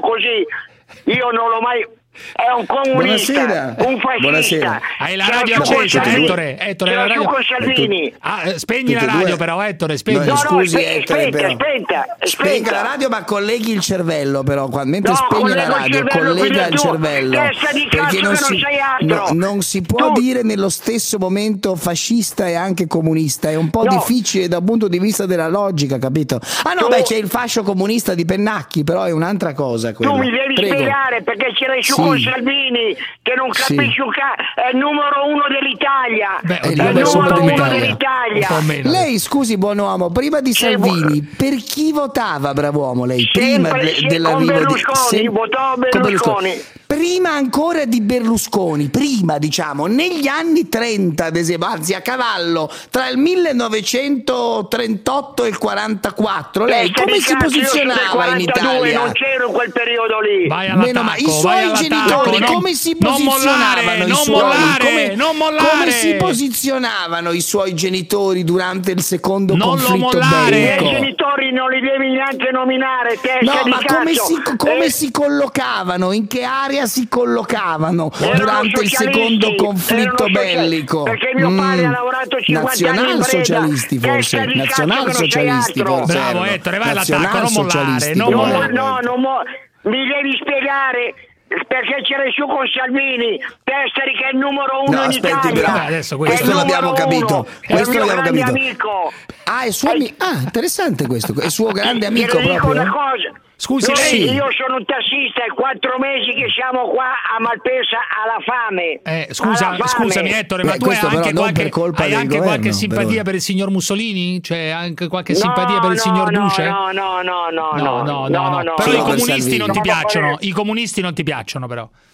così io non l'ho mai. È un comunista, Buonasera. un fascista. Buonasera. Hai la C'è radio giù con accesa, Salvini. Ettore, Ettore, C'è la giù radio- con Salvini. Ah, eh, spegni la Tutte e radio due. però, Ettore, spegni. No, No, no, scusi, spe- Ettore, spenta, però. spenta, Spenga spenta. la radio ma colleghi il cervello però qua- mentre No, spegne la collego il radio cervello, collega quindi il tu, cervello testa di cazzo che non sei altro. no, non si può Tu- dire nello stesso momento fascista e anche comunista, è un po' No. difficile dal punto di vista della logica, capito? Ah no, Tu- beh, c'è il fascio comunista di Pennacchi, però è un'altra cosa quella. Tu mi devi Prego. spiegare perché c'erai su Sì. con Salvini che non Sì. capisci un cazzo, è il numero uno dell'Italia. Beh, è il oddio, adesso un po' numero uno d'Italia. dell'Italia. Un po' meno. Lei, scusi, buon uomo, prima di Sì, Salvini, per chi votava, brav'uomo lei? Prima Sempre, de- sì, dell'arrivo con di Berlusconi, votò con Berlusconi. Prima ancora di Berlusconi, prima diciamo, negli anni trenta, ad esempio, anzi a cavallo, tra il millenovecentotrentotto e il quarantaquattro, lei Testa come di si cazzo, io sono del posizionava in quarantadue, Italia? non c'ero in quel periodo lì. Vai Meno all'attacco, male. I vai suoi all'attacco, genitori non- come si non posizionavano? mollare, i non suoi? mollare, come, non mollare. come si posizionavano i suoi genitori durante il secondo Non lo conflitto mollare. I bellico? miei genitori non li devi neanche nominare, testa No, di ma cazzo. come, si, come Eh, si collocavano? In che area si collocavano erano durante il socialisti, secondo conflitto erano sociali- bellico? Perché mio padre ha lavorato cinquanta anni in Breda. Nazionalsocialisti forse, Testa di cazzo che non sei nazionalsocialisti altro. forse. Bravo, erano. Ettore, vai all'attacco, non mollare, Nazionalsocialisti non No, probabilmente. no, non mo- mi devi spiegare perché c'era su con Salvini, Testari che è il numero uno No, in aspetti, Italia. bravo. Beh, adesso È questo il Questo l'abbiamo numero capito. uno, è Questo il mio l'abbiamo grande capito. amico. Ah, è suo ami- ah, interessante questo. È suo grande Ti- amico ti dico proprio. una cosa. Scusi, Noi- lei- Io sono un tassista, è quattro mesi che siamo qua a Malpensa alla fame. Eh, scusa, Alla fame. scusami Ettore, ma Beh, tu hai questo però anche, non qualche, per colpa hai del anche governo, qualche simpatia però. per il signor Mussolini? Cioè anche qualche No, simpatia per il no, signor no, Duce? No, no, no, no, no, no, no, no. no. Però Solo i per comunisti Salvini. non ti No, piacciono, per- i comunisti non ti piacciono però.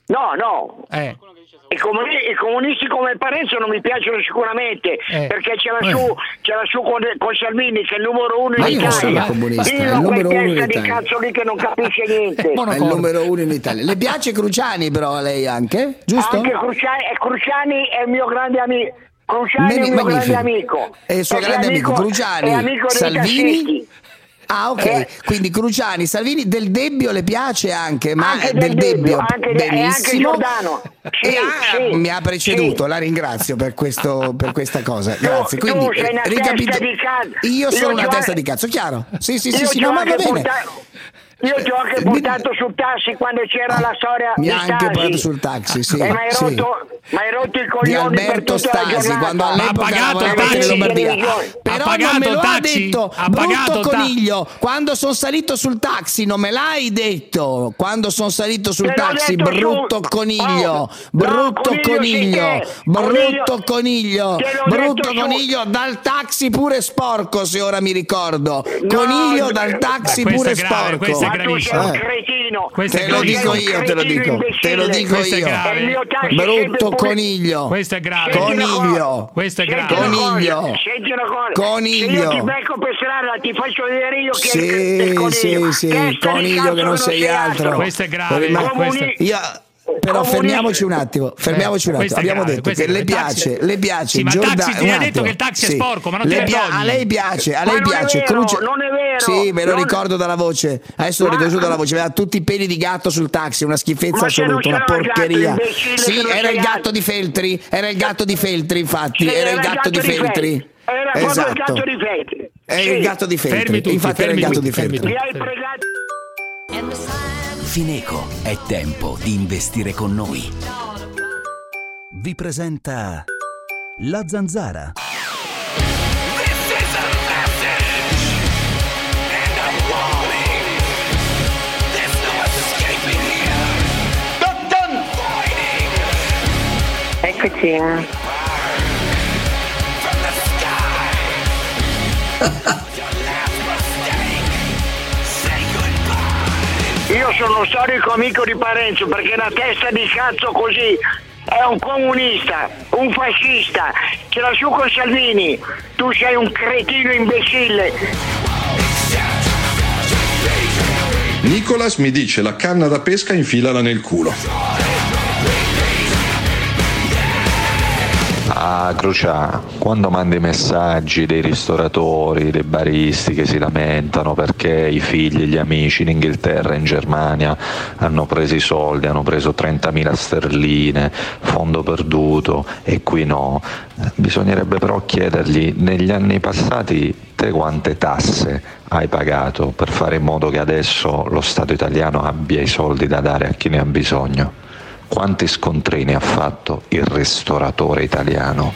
No, no. Eh. I, comuni- I comunisti come Parenzo non mi piacciono sicuramente, Eh. perché c'è la Eh. su, c'è la su con, con Salvini, che è il numero uno Ma in io non sono Italia. comunista, è il Io numero quel uno in testa di Italia. cazzo lì che non capisce niente. È il numero uno in Italia. Le piace Cruciani però a lei anche, giusto? Anche Cruciani, e Cruciani è il mio grande amico. Cruciani è il mio Magnifico. grande amico. E il suo Perché grande amico, Cruciani, è amico dei Salvini. tassisti. Ah, ok, Eh. quindi Cruciani, Salvini, Del Debbio le piace anche, ma Anche Del Del Debbio, Debbio anche de- e anche benissimo. Giordano. Sì, E ah, sì, mi ha preceduto, sì. la ringrazio per, questo, per questa cosa. Grazie. Tu- Quindi, tu sei una eh, ricapito- testa di cazzo. Io sono Io una ti ho- testa di cazzo, chiaro? Sì, sì, sì, Io sì, ti ho no, ma va anche bene. portato- Io ti ho anche portato sul taxi quando c'era la storia Mi di ha anche Stasi. portato sul taxi, sì. E mi hai sì. rotto, m'hai rotto i Di coglioni per Alberto tutta la Stasi, giornata. quando all'epoca lavorava in taxi? Lombardia. Però Ha pagato non me lo il ha taxi? detto, Ha brutto pagato ta- coniglio. Quando sono salito sul taxi non me l'hai detto. Quando sono salito sul Te l'ho taxi, detto brutto su- coniglio, Oh, brutto no, coniglio coniglio, sei te. brutto Coniglio- coniglio, te l'ho brutto detto su- coniglio, dal taxi pure sporco, se ora mi ricordo. Coniglio dal taxi Beh, questo pure è grave, sporco. questo è Ma tu sei un gravissimo. Eh. cretino. Questo Te è lo gravissimo. dico io, te lo dico, te lo dico Questo è io. grave. E il mio taxi Brutto sempre pure- coniglio. Questo è grave. Coniglio. Questo è Senti grave. una cosa, Coniglio. Senti una cosa. Coniglio. Se io ti becco per strada, ti faccio vedere io che è il Sì, coniglio. sì, sì, Testa di coniglio cazzo che non sei altro. Questo è grave. Ma- questo è- Io però Comunista. fermiamoci un attimo, fermiamoci un attimo. questo è Abbiamo grave, detto questo che è le grave. piace, Taxi- le piace Sì, ma Giordano. taxi, ti un ha detto attimo. che il taxi è Sì. sporco, ma non Le ti pia- vergogni? a lei piace, a Ma lei non è piace. vero, Cruce- non è vero. Sì, me lo Non- ricordo dalla voce. Adesso lo Ma- ricordo dalla voce. Aveva tutti i peli di gatto sul taxi, una schifezza Ma se non assoluta, una c'era il gatto, porcheria. imbecille, Sì, che non era sei il gatto altro. di Feltri, era il gatto di Feltri, infatti, Sì, era il gatto di Feltri. Era proprio il Esatto. gatto di Feltri. È Sì. il gatto di Fermi Feltri. tutti, Infatti era il fermi gatto di tutti, fermi Feltri. Mi hai pregato. Fineco, è tempo di investire con noi. Vi presenta La Zanzara. Eccoci. Io sono uno storico amico di Parenzo perché la testa di cazzo così è un comunista, un fascista, ce l'ha su con Salvini, tu sei un cretino imbecille. Nicolas mi dice la canna da pesca infilala nel culo. Ah, Crucia, quando mandi messaggi dei ristoratori, dei baristi che si lamentano perché i figli e gli amici in Inghilterra e in Germania hanno preso i soldi, hanno preso trentamila sterline, fondo perduto e qui no, bisognerebbe però chiedergli negli anni passati te quante tasse hai pagato per fare in modo che adesso lo Stato italiano abbia i soldi da dare a chi ne ha bisogno. Quanti scontrini ha fatto il ristoratore italiano?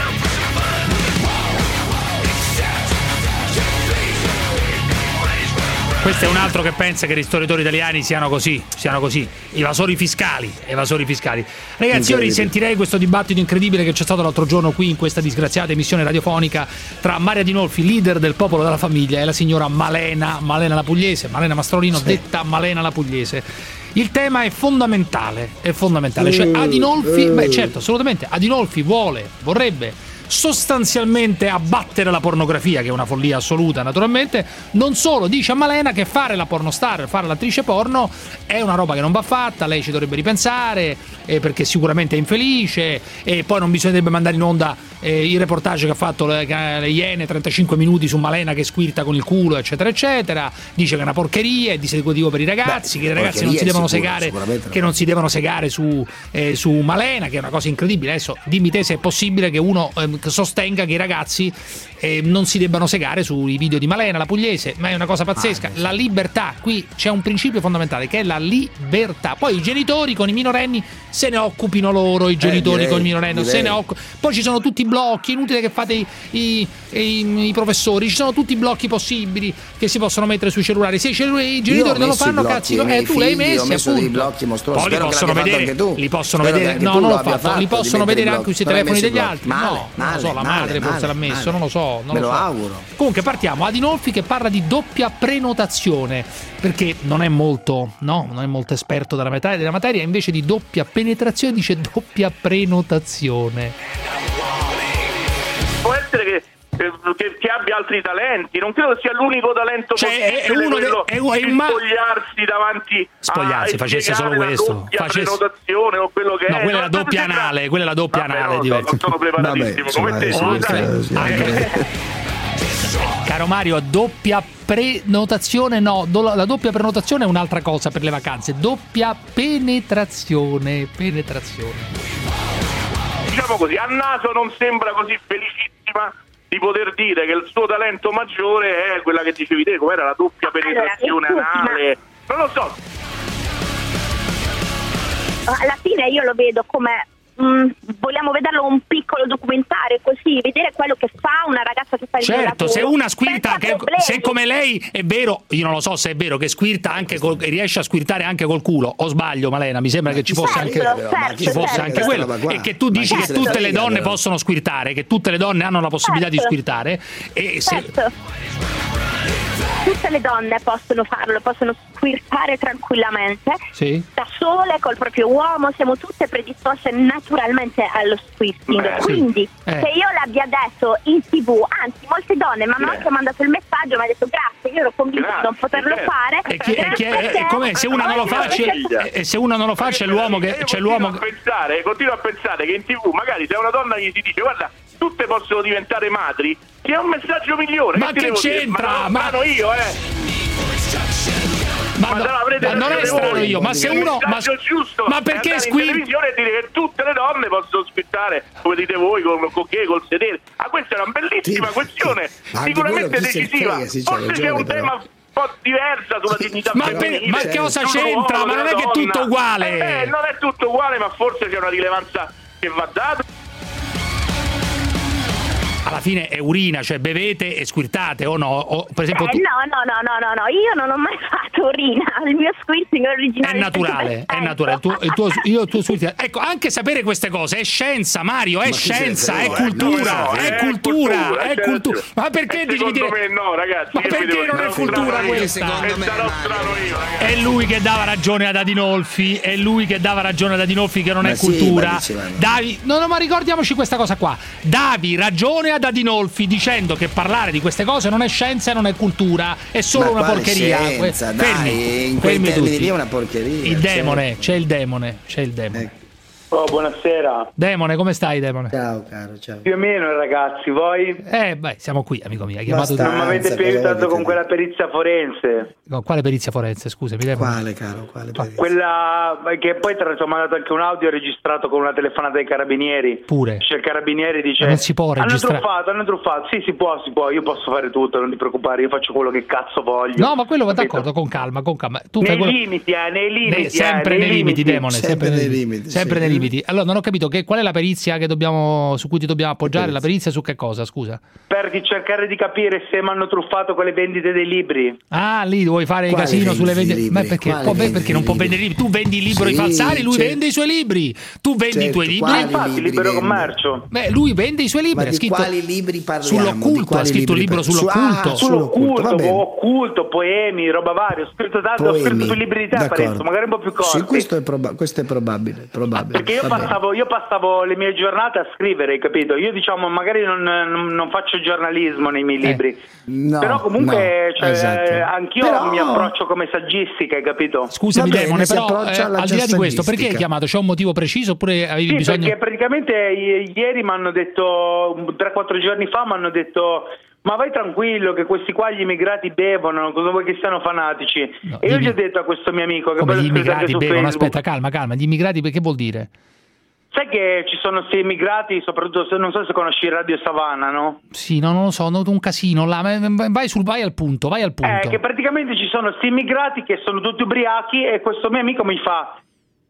Questo è un altro che pensa che i ristoratori italiani siano così, siano così, evasori fiscali, evasori fiscali. Ragazzi, io risentirei questo dibattito incredibile che c'è stato l'altro giorno qui in questa disgraziata emissione radiofonica tra Maria Dinolfi, leader del Popolo della Famiglia, e la signora Malena, Malena la Pugliese, Malena Mastrolino, sì, detta Malena la Pugliese. Il tema è fondamentale, è fondamentale. Cioè Adinolfi, beh certo, assolutamente, Adinolfi vuole, vorrebbe sostanzialmente abbattere la pornografia, che è una follia assoluta naturalmente. Non solo, dice a Malena che fare la pornostar, fare l'attrice porno è una roba che non va fatta, lei ci dovrebbe ripensare, eh, perché sicuramente è infelice, e poi non bisognerebbe mandare in onda eh, il reportage che ha fatto le, le Iene, trentacinque minuti su Malena che squirta con il culo eccetera eccetera. Dice che è una porcheria, è disecutivo per i ragazzi. Beh, che i ragazzi non si devono sicuro, segare che non si devono segare su, eh, su Malena, che è una cosa incredibile. Adesso dimmi te se è possibile che uno eh, sostenga che i ragazzi eh, non si debbano segare sui video di Malena la Pugliese, ma è una cosa pazzesca. Ah, la libertà, qui c'è un principio fondamentale che è la libertà. Poi i genitori con i minorenni se ne occupino loro, i genitori eh, direi, con i minorenni se ne occupano. Poi ci sono tutti i blocchi, inutile che fate i, i, i, i professori, ci sono tutti i blocchi possibili che si possono mettere sui cellulari. Se i, cellulari, i genitori non lo fanno, cazzi, eh, tu l'hai messi, ho messo appunto. dei blocchi mostruosi. Poi li possono vedere, anche tu. li possono Spero vedere, che no, tu non l'ho abbia fatto, li possono vedere anche sui telefoni degli altri. Male, no, male, non lo so, la male, madre male, forse l'ha messo, male. non lo so. Non Me lo, lo so. auguro. Comunque partiamo, Adinolfi che parla di doppia prenotazione, perché non è molto, no, non è molto esperto della materia, della materia, invece di doppia penetrazione dice doppia prenotazione. Può essere che Che, che abbia altri talenti, non credo sia l'unico talento cioè, possibile, è uno quello de, è, è di ma... spogliarsi davanti spogliarsi, a facesse solo questo, doppia facesse... prenotazione o quello che no, è. quella è la doppia anale, quella è la doppia Vabbè, anale, no, diverso. non sono preparatissimo come te. O anche, anche... Caro Mario, doppia prenotazione no, do, la doppia prenotazione è un'altra cosa per le vacanze, doppia penetrazione, penetrazione. Diciamo così, a naso non sembra così felicissima di poter dire che il suo talento maggiore è quella che dicevi te, com'era la doppia penetrazione allora, anale, non lo so. Alla fine io lo vedo come mh, vogliamo vederlo un piccolo documentario, così vedere quello che fa una ragazza che fa il certo, se una squirta che, problemi. se come lei è vero, io non lo so se è vero che squirta anche col, riesce a squirtare anche col culo, o sbaglio Malena, mi sembra che ci fosse certo, anche, certo, ci fosse certo. anche quello, e che tu dici Ma che tutte certo. le donne possono squirtare, che tutte le donne hanno la possibilità Certo. di squirtare e se... certo. Tutte le donne possono farlo, possono squirtare tranquillamente, sì. da sole, col proprio uomo, siamo tutte predisposte naturalmente allo squirting. Beh, Quindi sì. eh. se io l'abbia detto in tv, anzi molte donne mi hanno Beh. anche mandato il messaggio, mi ha detto grazie, io ero convinta di non poterlo fare. E chi, e chi è, è come se una non lo faccia e se una non lo fa c'è l'uomo che c'è l'uomo a pensare, continuo a pensare che in tv magari se una donna gli si dice guarda tutte possono diventare madri, che è un messaggio migliore. Ma che devo dire? c'entra? Ma non Ma- io, eh. Ma, Ma, no, l'avrete ma non è ragione strano voi. io, ma se Il uno ma, messaggio giusto ma è perché andare in squir- televisione e dire che tutte le donne possono squittare, come dite voi, con, con che, col sedere. Ah, questa è una bellissima questione, Ma anche sicuramente quello chi se ne decisiva. frega, sì, c'ha Forse c'è ragione, un però. tema un po' diversa sulla dignità Ma femminile. per- ma che cosa Sull'uomo, c'entra? Ma non è che è della tutto donna. uguale. Eh, non è tutto uguale, ma forse c'è una rilevanza che va data. alla fine è urina, cioè bevete e squirtate o no? O, per esempio, Eh, tu- no, no, no, no, no, no, io non ho mai fatto urina, il mio squirting originale è naturale, è naturale. Il tuo, il tuo, io, il tuo squirting- ecco, anche sapere queste cose è scienza, Mario, è Ma chi se ne scienza, frega? è cultura, No, no, è è cultura, cultura, è c'è cultura. ragione. Ma perché E devi secondo dire? me no, ragazzi, Ma che perché vi devo non dire? è cultura Strano, questa? secondo me, sarò strano io, ragazzi. È lui che dava ragione ad Adinolfi, è lui che dava ragione ad Adinolfi che non Ma è sì, cultura. ma dicevano. Davi, no, no, ma ricordiamoci questa cosa qua. Davi ragione ad Adinolfi dicendo che parlare di queste cose non è scienza e non è cultura, è solo Ma una quale porcheria. scienza, Que- dai, fermi, in quei fermi termini tutti. lì è una porcheria. Il demone, certo. c'è il demone, c'è il demone. Oh, buonasera. Demone, come stai, demone? Ciao, caro, ciao. Più o meno, ragazzi, voi? Eh, beh, siamo qui, amico mio. Hai chiamato Non mi avete più aiutato con quella perizia forense. No, quale perizia forense, scusami, demone? Quale, caro, quale perizia? Quella che poi tra l'altro mi ha mandato anche un audio registrato con una telefonata dei carabinieri. Pure. Cioè il carabiniere dice: Ma non si può registrare. Hanno truffato, hanno truffato. Sì, si può, si può. Io posso fare tutto, non ti preoccupare. Io faccio quello che cazzo voglio. No, ma quello va Capito? d'accordo, con calma, con calma. Tu Nei fai quello... limiti, eh, nei limiti. Ne- sempre eh, nei limiti, demone, sempre, Sempre nei nei limiti, limiti, sempre sì. nei limiti. Allora, non ho capito che qual è la perizia che dobbiamo, su cui ti dobbiamo appoggiare? La perizia su che cosa, scusa? Per cercare di capire se mi hanno truffato con le vendite dei libri. Ah, lì vuoi fare il Quale casino sulle vendi vendite? i Ma libri? perché, Quale può- vendi perché i non può libri? vendere i libri? Tu vendi i libri Sì, falsari, lui certo. vende i suoi libri. Tu vendi i Certo, tuoi libri. quali Infatti, libri libero vende? commercio. Beh, lui vende i suoi libri. Ma ha di scritto quali libri parliamo? sull'occulto, Di quali ha scritto un libri libro par- su- sull'occulto. ah, Sull'occulto, va bene. occulto, poemi, roba varia. Ho scritto tanto, ho scritto Poemi. più libri di te, D'accordo. Parenzo, magari un po' più corti. Sì, questo è, proba- questo è probabile, probabile. Perché io Va bene. passavo, io passavo le mie giornate a scrivere, hai capito? Io diciamo magari non, non- non faccio giornalismo nei miei libri, No, però comunque no, cioè, esatto. anch'io Però- mi approccio come saggistica, hai capito? Scusami, Va bene, demone, si però approccia eh, alla al di là di questo, perché hai giornalistica. chiamato? C'è un motivo preciso oppure avevi Sì, bisogno? perché praticamente i- ieri mi hanno detto, tre quattro giorni fa mi hanno detto: ma vai tranquillo che questi qua gli immigrati bevono, cosa vuoi che siano fanatici? e io gli- gli ho detto a questo mio amico che Come poi gli l'ho scritto anche immigrati su bevono? Facebook. Aspetta, calma, calma. Gli immigrati, che vuol dire? Sai che ci sono questi immigrati, soprattutto se non so se conosci Radio Savana, no? Sì, no, non lo so, ho notato un casino là. ma- ma- Vai sul, vai al punto, vai al punto. Eh, che praticamente ci sono questi immigrati che sono tutti ubriachi e questo mio amico mi fa: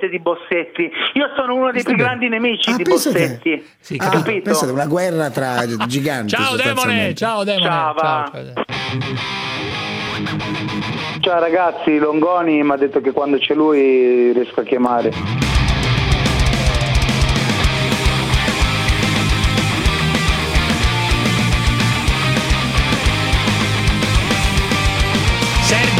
niente di Bossetti. Io sono uno dei più grandi nemici Ah, di pensate. Bossetti. Sì, Ah, capito? pensate, una guerra tra giganti. Ciao Demone, sostanzialmente. ciao Demone. Ciao, va. Ciao, ciao. Ciao ragazzi, Longoni mi ha detto che quando c'è lui riesco a chiamare.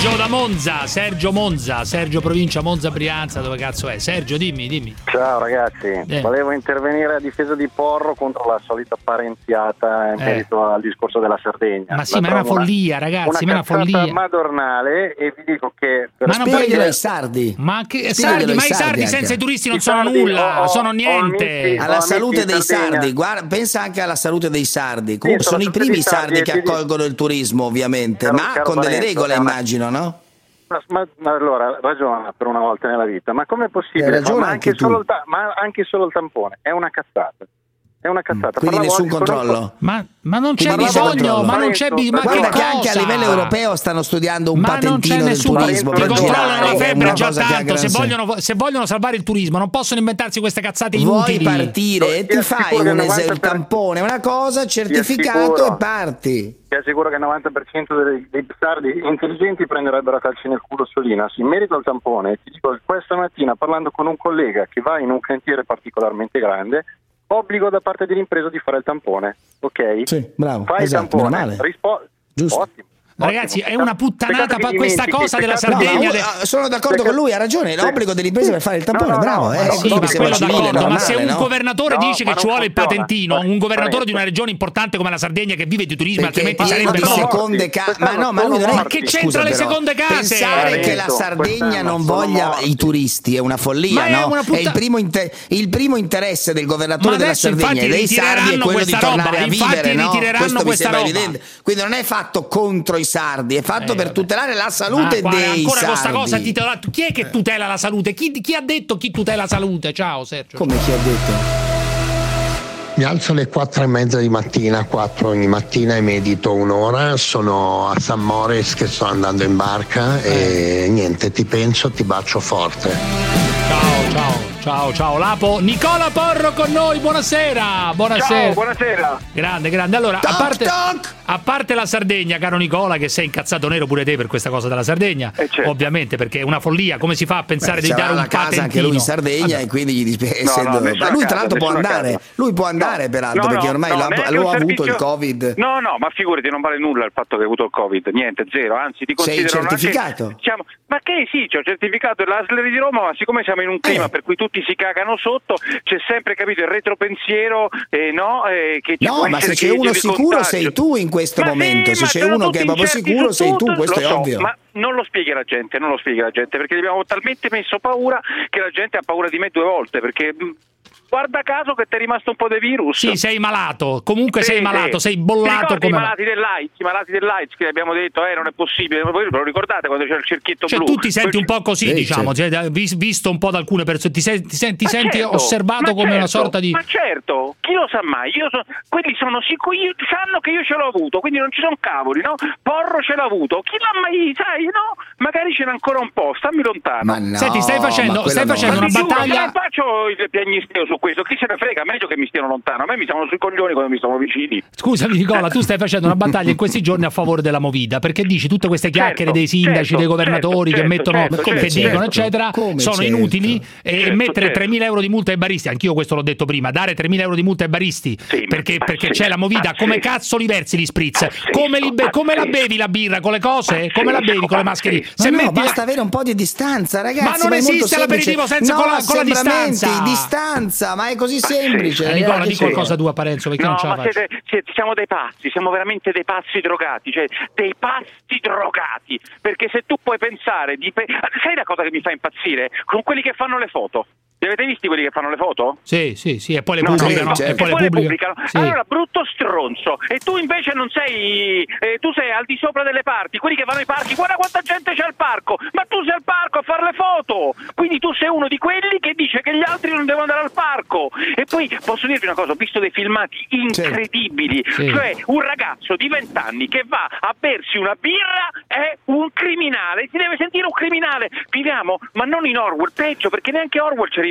Sergio da Monza, Sergio Monza, Sergio provincia Monza Brianza, dove cazzo è? Sergio, dimmi, dimmi. Ciao ragazzi, Eh. volevo intervenire a difesa di Porro contro la solita parenziata in Eh. merito al discorso della Sardegna. Ma sì, La ma è una trovo follia, ragazzi, ma è una cazzata follia. madornale, e vi dico che per Ma non puoi spiegare- dire ai sardi. Ma che Spiegaglielo sardi, ai ma i sardi sardi anche. senza i turisti non I sono sardi, nulla, ho- sono ho niente. amici- Alla ho salute amici in dei Sardegna. sardi, guarda, pensa anche alla salute dei sardi. Comunque Sì, sono i sulla primi salute dei sardi sardi, che e ti dico- accolgono il turismo, ovviamente, Caro- ma caro con delle Parenzo, regole, è una- immagino, no? Ma, ma- ma allora ragiona per una volta nella vita, ma com'è possibile? Hai ragione ma, anche anche tu. solo il ta- ma anche solo il tampone è una cazzata. È una cazzata. Quindi Parlavo nessun oggi con un controllo. Ma, ma non c'è Quindi bisogno, controllo. ma non c'è bisogno, ma Guarda che che anche a cosa? livello europeo stanno studiando un Ma non c'è patentino del nessun turismo che per controllano girare, la che è febbre una già cosa che ha tanto. Se gran vogliono, se vogliono salvare il turismo, non possono inventarsi queste cazzate Vuoi inutili. partire e ti Ti fai assicuro che un, il es- novanta un per- tampone, una cosa, certificato assicuro. e parti. Ti assicuro che il novanta per cento dei, dei sardi intelligenti prenderebbero a calci nel culo Solinas. In merito al tampone, ti dico che questa mattina, parlando con un collega che va in un cantiere particolarmente grande, obbligo da parte dell'impresa di fare il tampone, ok? Sì, bravo, Fai esatto, il tampone, meno male. rispo- Giusto. Ottimo. Ragazzi, ottimo. è una puttanata Peccato che pa- questa dimentichi, cosa della peccato- Sardegna. No, de- ma, uh, sono d'accordo con lui, ha ragione, è l'obbligo dell'impresa per fare il tampone, No, no, bravo, no, eh, no, così no, mi ma sembra quello civile, d'accordo, ma normale, se un no? governatore No, dice ma che ci non vuole il funziona. patentino, un governatore Parenzo. di una regione importante come la Sardegna che vive di turismo, Perché altrimenti pieno sarebbe di morto. seconde case, ma no, ma lui non è Ma che c'entra scusa, le però, seconde case? pensare che la Parenzo, Sardegna quest'anno non sono voglia morti. i turisti è una follia, Ma è no? una È putta- il primo, inter- il primo interesse del governatore Ma della adesso, Sardegna infatti, e dei sardi è ritireranno quello di questa roba, tornare a infatti vivere, no? ritireranno Questo mi questa sembra roba. evidente. Quindi non è fatto contro i sardi, è fatto Eh, per vabbè. tutelare la Ma salute quale- dei ancora con sta sardi. cosa titola- chi è che tutela la salute? Chi, chi ha detto chi tutela la salute? Ciao Sergio. Come chi ha detto? Mi alzo alle quattro e mezza di mattina, quattro ogni mattina, e medito un'ora. Sono a San Moritz che sto andando in barca e niente, ti penso, ti bacio forte. Ciao, ciao, ciao, ciao. Lapo, Nicola Porro con noi, buonasera. Buonasera. Ciao, buonasera. Grande, grande. Allora, a Toc, parte, toc. a parte la Sardegna, caro Nicola, che sei incazzato nero pure te per questa cosa della Sardegna, Eh, certo. ovviamente, perché è una follia. Come si fa a pensare Beh, di c'era dare la un casa patentino? anche lui in Sardegna Vabbè. e quindi gli disp- No, essendo- no, nessuna ma lui tra casa, l'altro può nessuna andare, casa. lui può andare No. peraltro No, perché no, ormai no, lo, ha- neanche lo un ha avuto il servizio- Covid. No, no, ma figurati, non vale nulla il fatto che hai avuto il Covid, niente, zero, anzi ti Sei considerano certificato? anche siamo- ma che sì, c'ho certificato l'A S L di Roma, ma siccome siamo in un clima Eh. per cui tutti si cagano sotto, c'è sempre, capito, il retropensiero, eh, no, eh, che ci può No, ma se essere c'è che uno di sicuro contagio. sei tu in questo Ma momento, sì, se ma c'è sono uno tutti che è proprio incerti sicuro su sei tu, tutto, questo lo è so, ovvio. Ma non lo spieghi alla gente, non lo spieghi alla gente, perché gli abbiamo talmente messo paura che la gente ha paura di me due volte, perché mh, guarda caso che ti è rimasto un po' di virus. Sì, sei malato. Comunque Sì, sei malato, sì. sei Ti bollato ricordi come. i malati dell'AIDS, i malati dell'AIDS che abbiamo detto eh non è possibile, voi ve lo ricordate quando c'era il cerchietto Cioè, blu? tu ti senti Quel- un po' così, Sì, diciamo, certo. cioè, vis- visto un po' da alcune persone, ti, sei- ti senti, ti Ma senti certo, osservato ma come una certo, sorta di. Ma certo, chi lo sa mai? Io so, quelli sono sicuri, sanno che io ce l'ho avuto, quindi non ci sono cavoli, no? Porro ce l'ha avuto, chi l'ha mai, sai, no? Magari ce n'è ancora un po', stammi lontano. Ma no, Senti, stai facendo- ma quello stai no. facendo Ma una ti giuro, battaglia- non faccio il piagnisteo su questo, chi se ne frega, meglio che mi stiano lontano, a me mi stanno sui coglioni quando mi sono vicini. Scusami Nicola, tu stai facendo una battaglia in questi giorni a favore della Movida, perché dici tutte queste chiacchiere Certo, dei sindaci, certo, dei governatori certo, che mettono, certo, che certo, dicono, certo. eccetera, Come sono certo? inutili e Certo, mettere certo. tremila euro di multa ai baristi, anch'io questo l'ho detto prima, dare tremila euro di multa ai baristi Sì, perché, ma perché sì, c'è la Movida, ma come sì. cazzo li versi gli spritz? Pazzesco, Come, li be- come la pazzesco. bevi la birra? Con le cose? Come la bevi? Con le mascherine? Ma Se no, metti la- basta avere un po' di distanza, ragazzi. Ma non è molto esiste l'aperitivo semplice. senza No, con la- con la assembramenti, distanza. distanza, ma è così semplice. Eh, Nicola, ragazzi. di qualcosa tu a Parenzo, perché non No, ce la ma faccio. siete, siete- siamo dei pazzi, siamo veramente dei pazzi drogati, cioè dei pazzi drogati, perché se tu puoi pensare di... Pe- sai la cosa che mi fa impazzire? Con quelli che fanno le foto. Li avete visti quelli che fanno le foto? Sì, sì, sì, e poi le No, pubblicano. no, E e poi poi le le pubblicano. pubblicano. Sì. Allora, brutto stronzo. E tu invece non sei. Eh, tu sei al di sopra delle parti. Quelli che vanno ai parchi, guarda quanta gente c'è al parco. Ma tu sei al parco a fare le foto. Quindi tu sei uno di quelli che dice che gli altri non devono andare al parco. E poi posso dirvi una cosa: ho visto dei filmati incredibili. Sì. Cioè, un ragazzo di vent'anni che va a bersi una birra è un criminale. Si deve sentire un criminale. Viviamo, ma non in Orwell, peggio, perché neanche Orwell ci è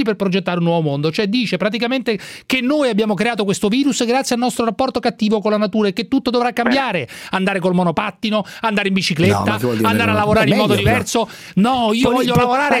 figli per progettare un nuovo mondo. Cioè dice praticamente che noi abbiamo creato questo virus grazie al nostro rapporto cattivo con la natura e che tutto dovrà cambiare, andare col monopattino, andare in bicicletta, No, ma che vuol dire? andare a È lavorare in meglio, modo però. diverso. No, io Poli- voglio pro- lavorare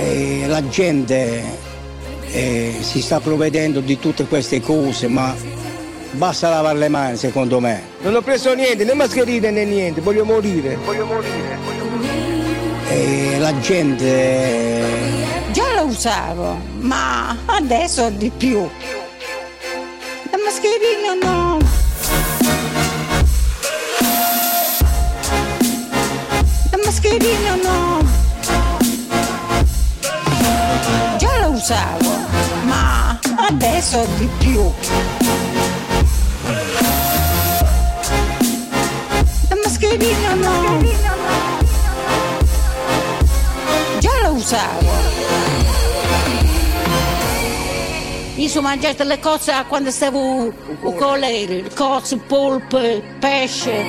e la gente e si sta provvedendo di tutte queste cose, ma basta lavare le mani secondo me. Non ho preso niente, né mascherine né niente, voglio morire. Voglio morire, voglio morire. E la gente... Già lo usavo, ma adesso di più. La mascherina no. La mascherina no. Già lo usavo, ma adesso di più. La mascherina no. Già lo usavo. Io sono mangiato le cose quando stavo con lei, cose, polpe, pesce.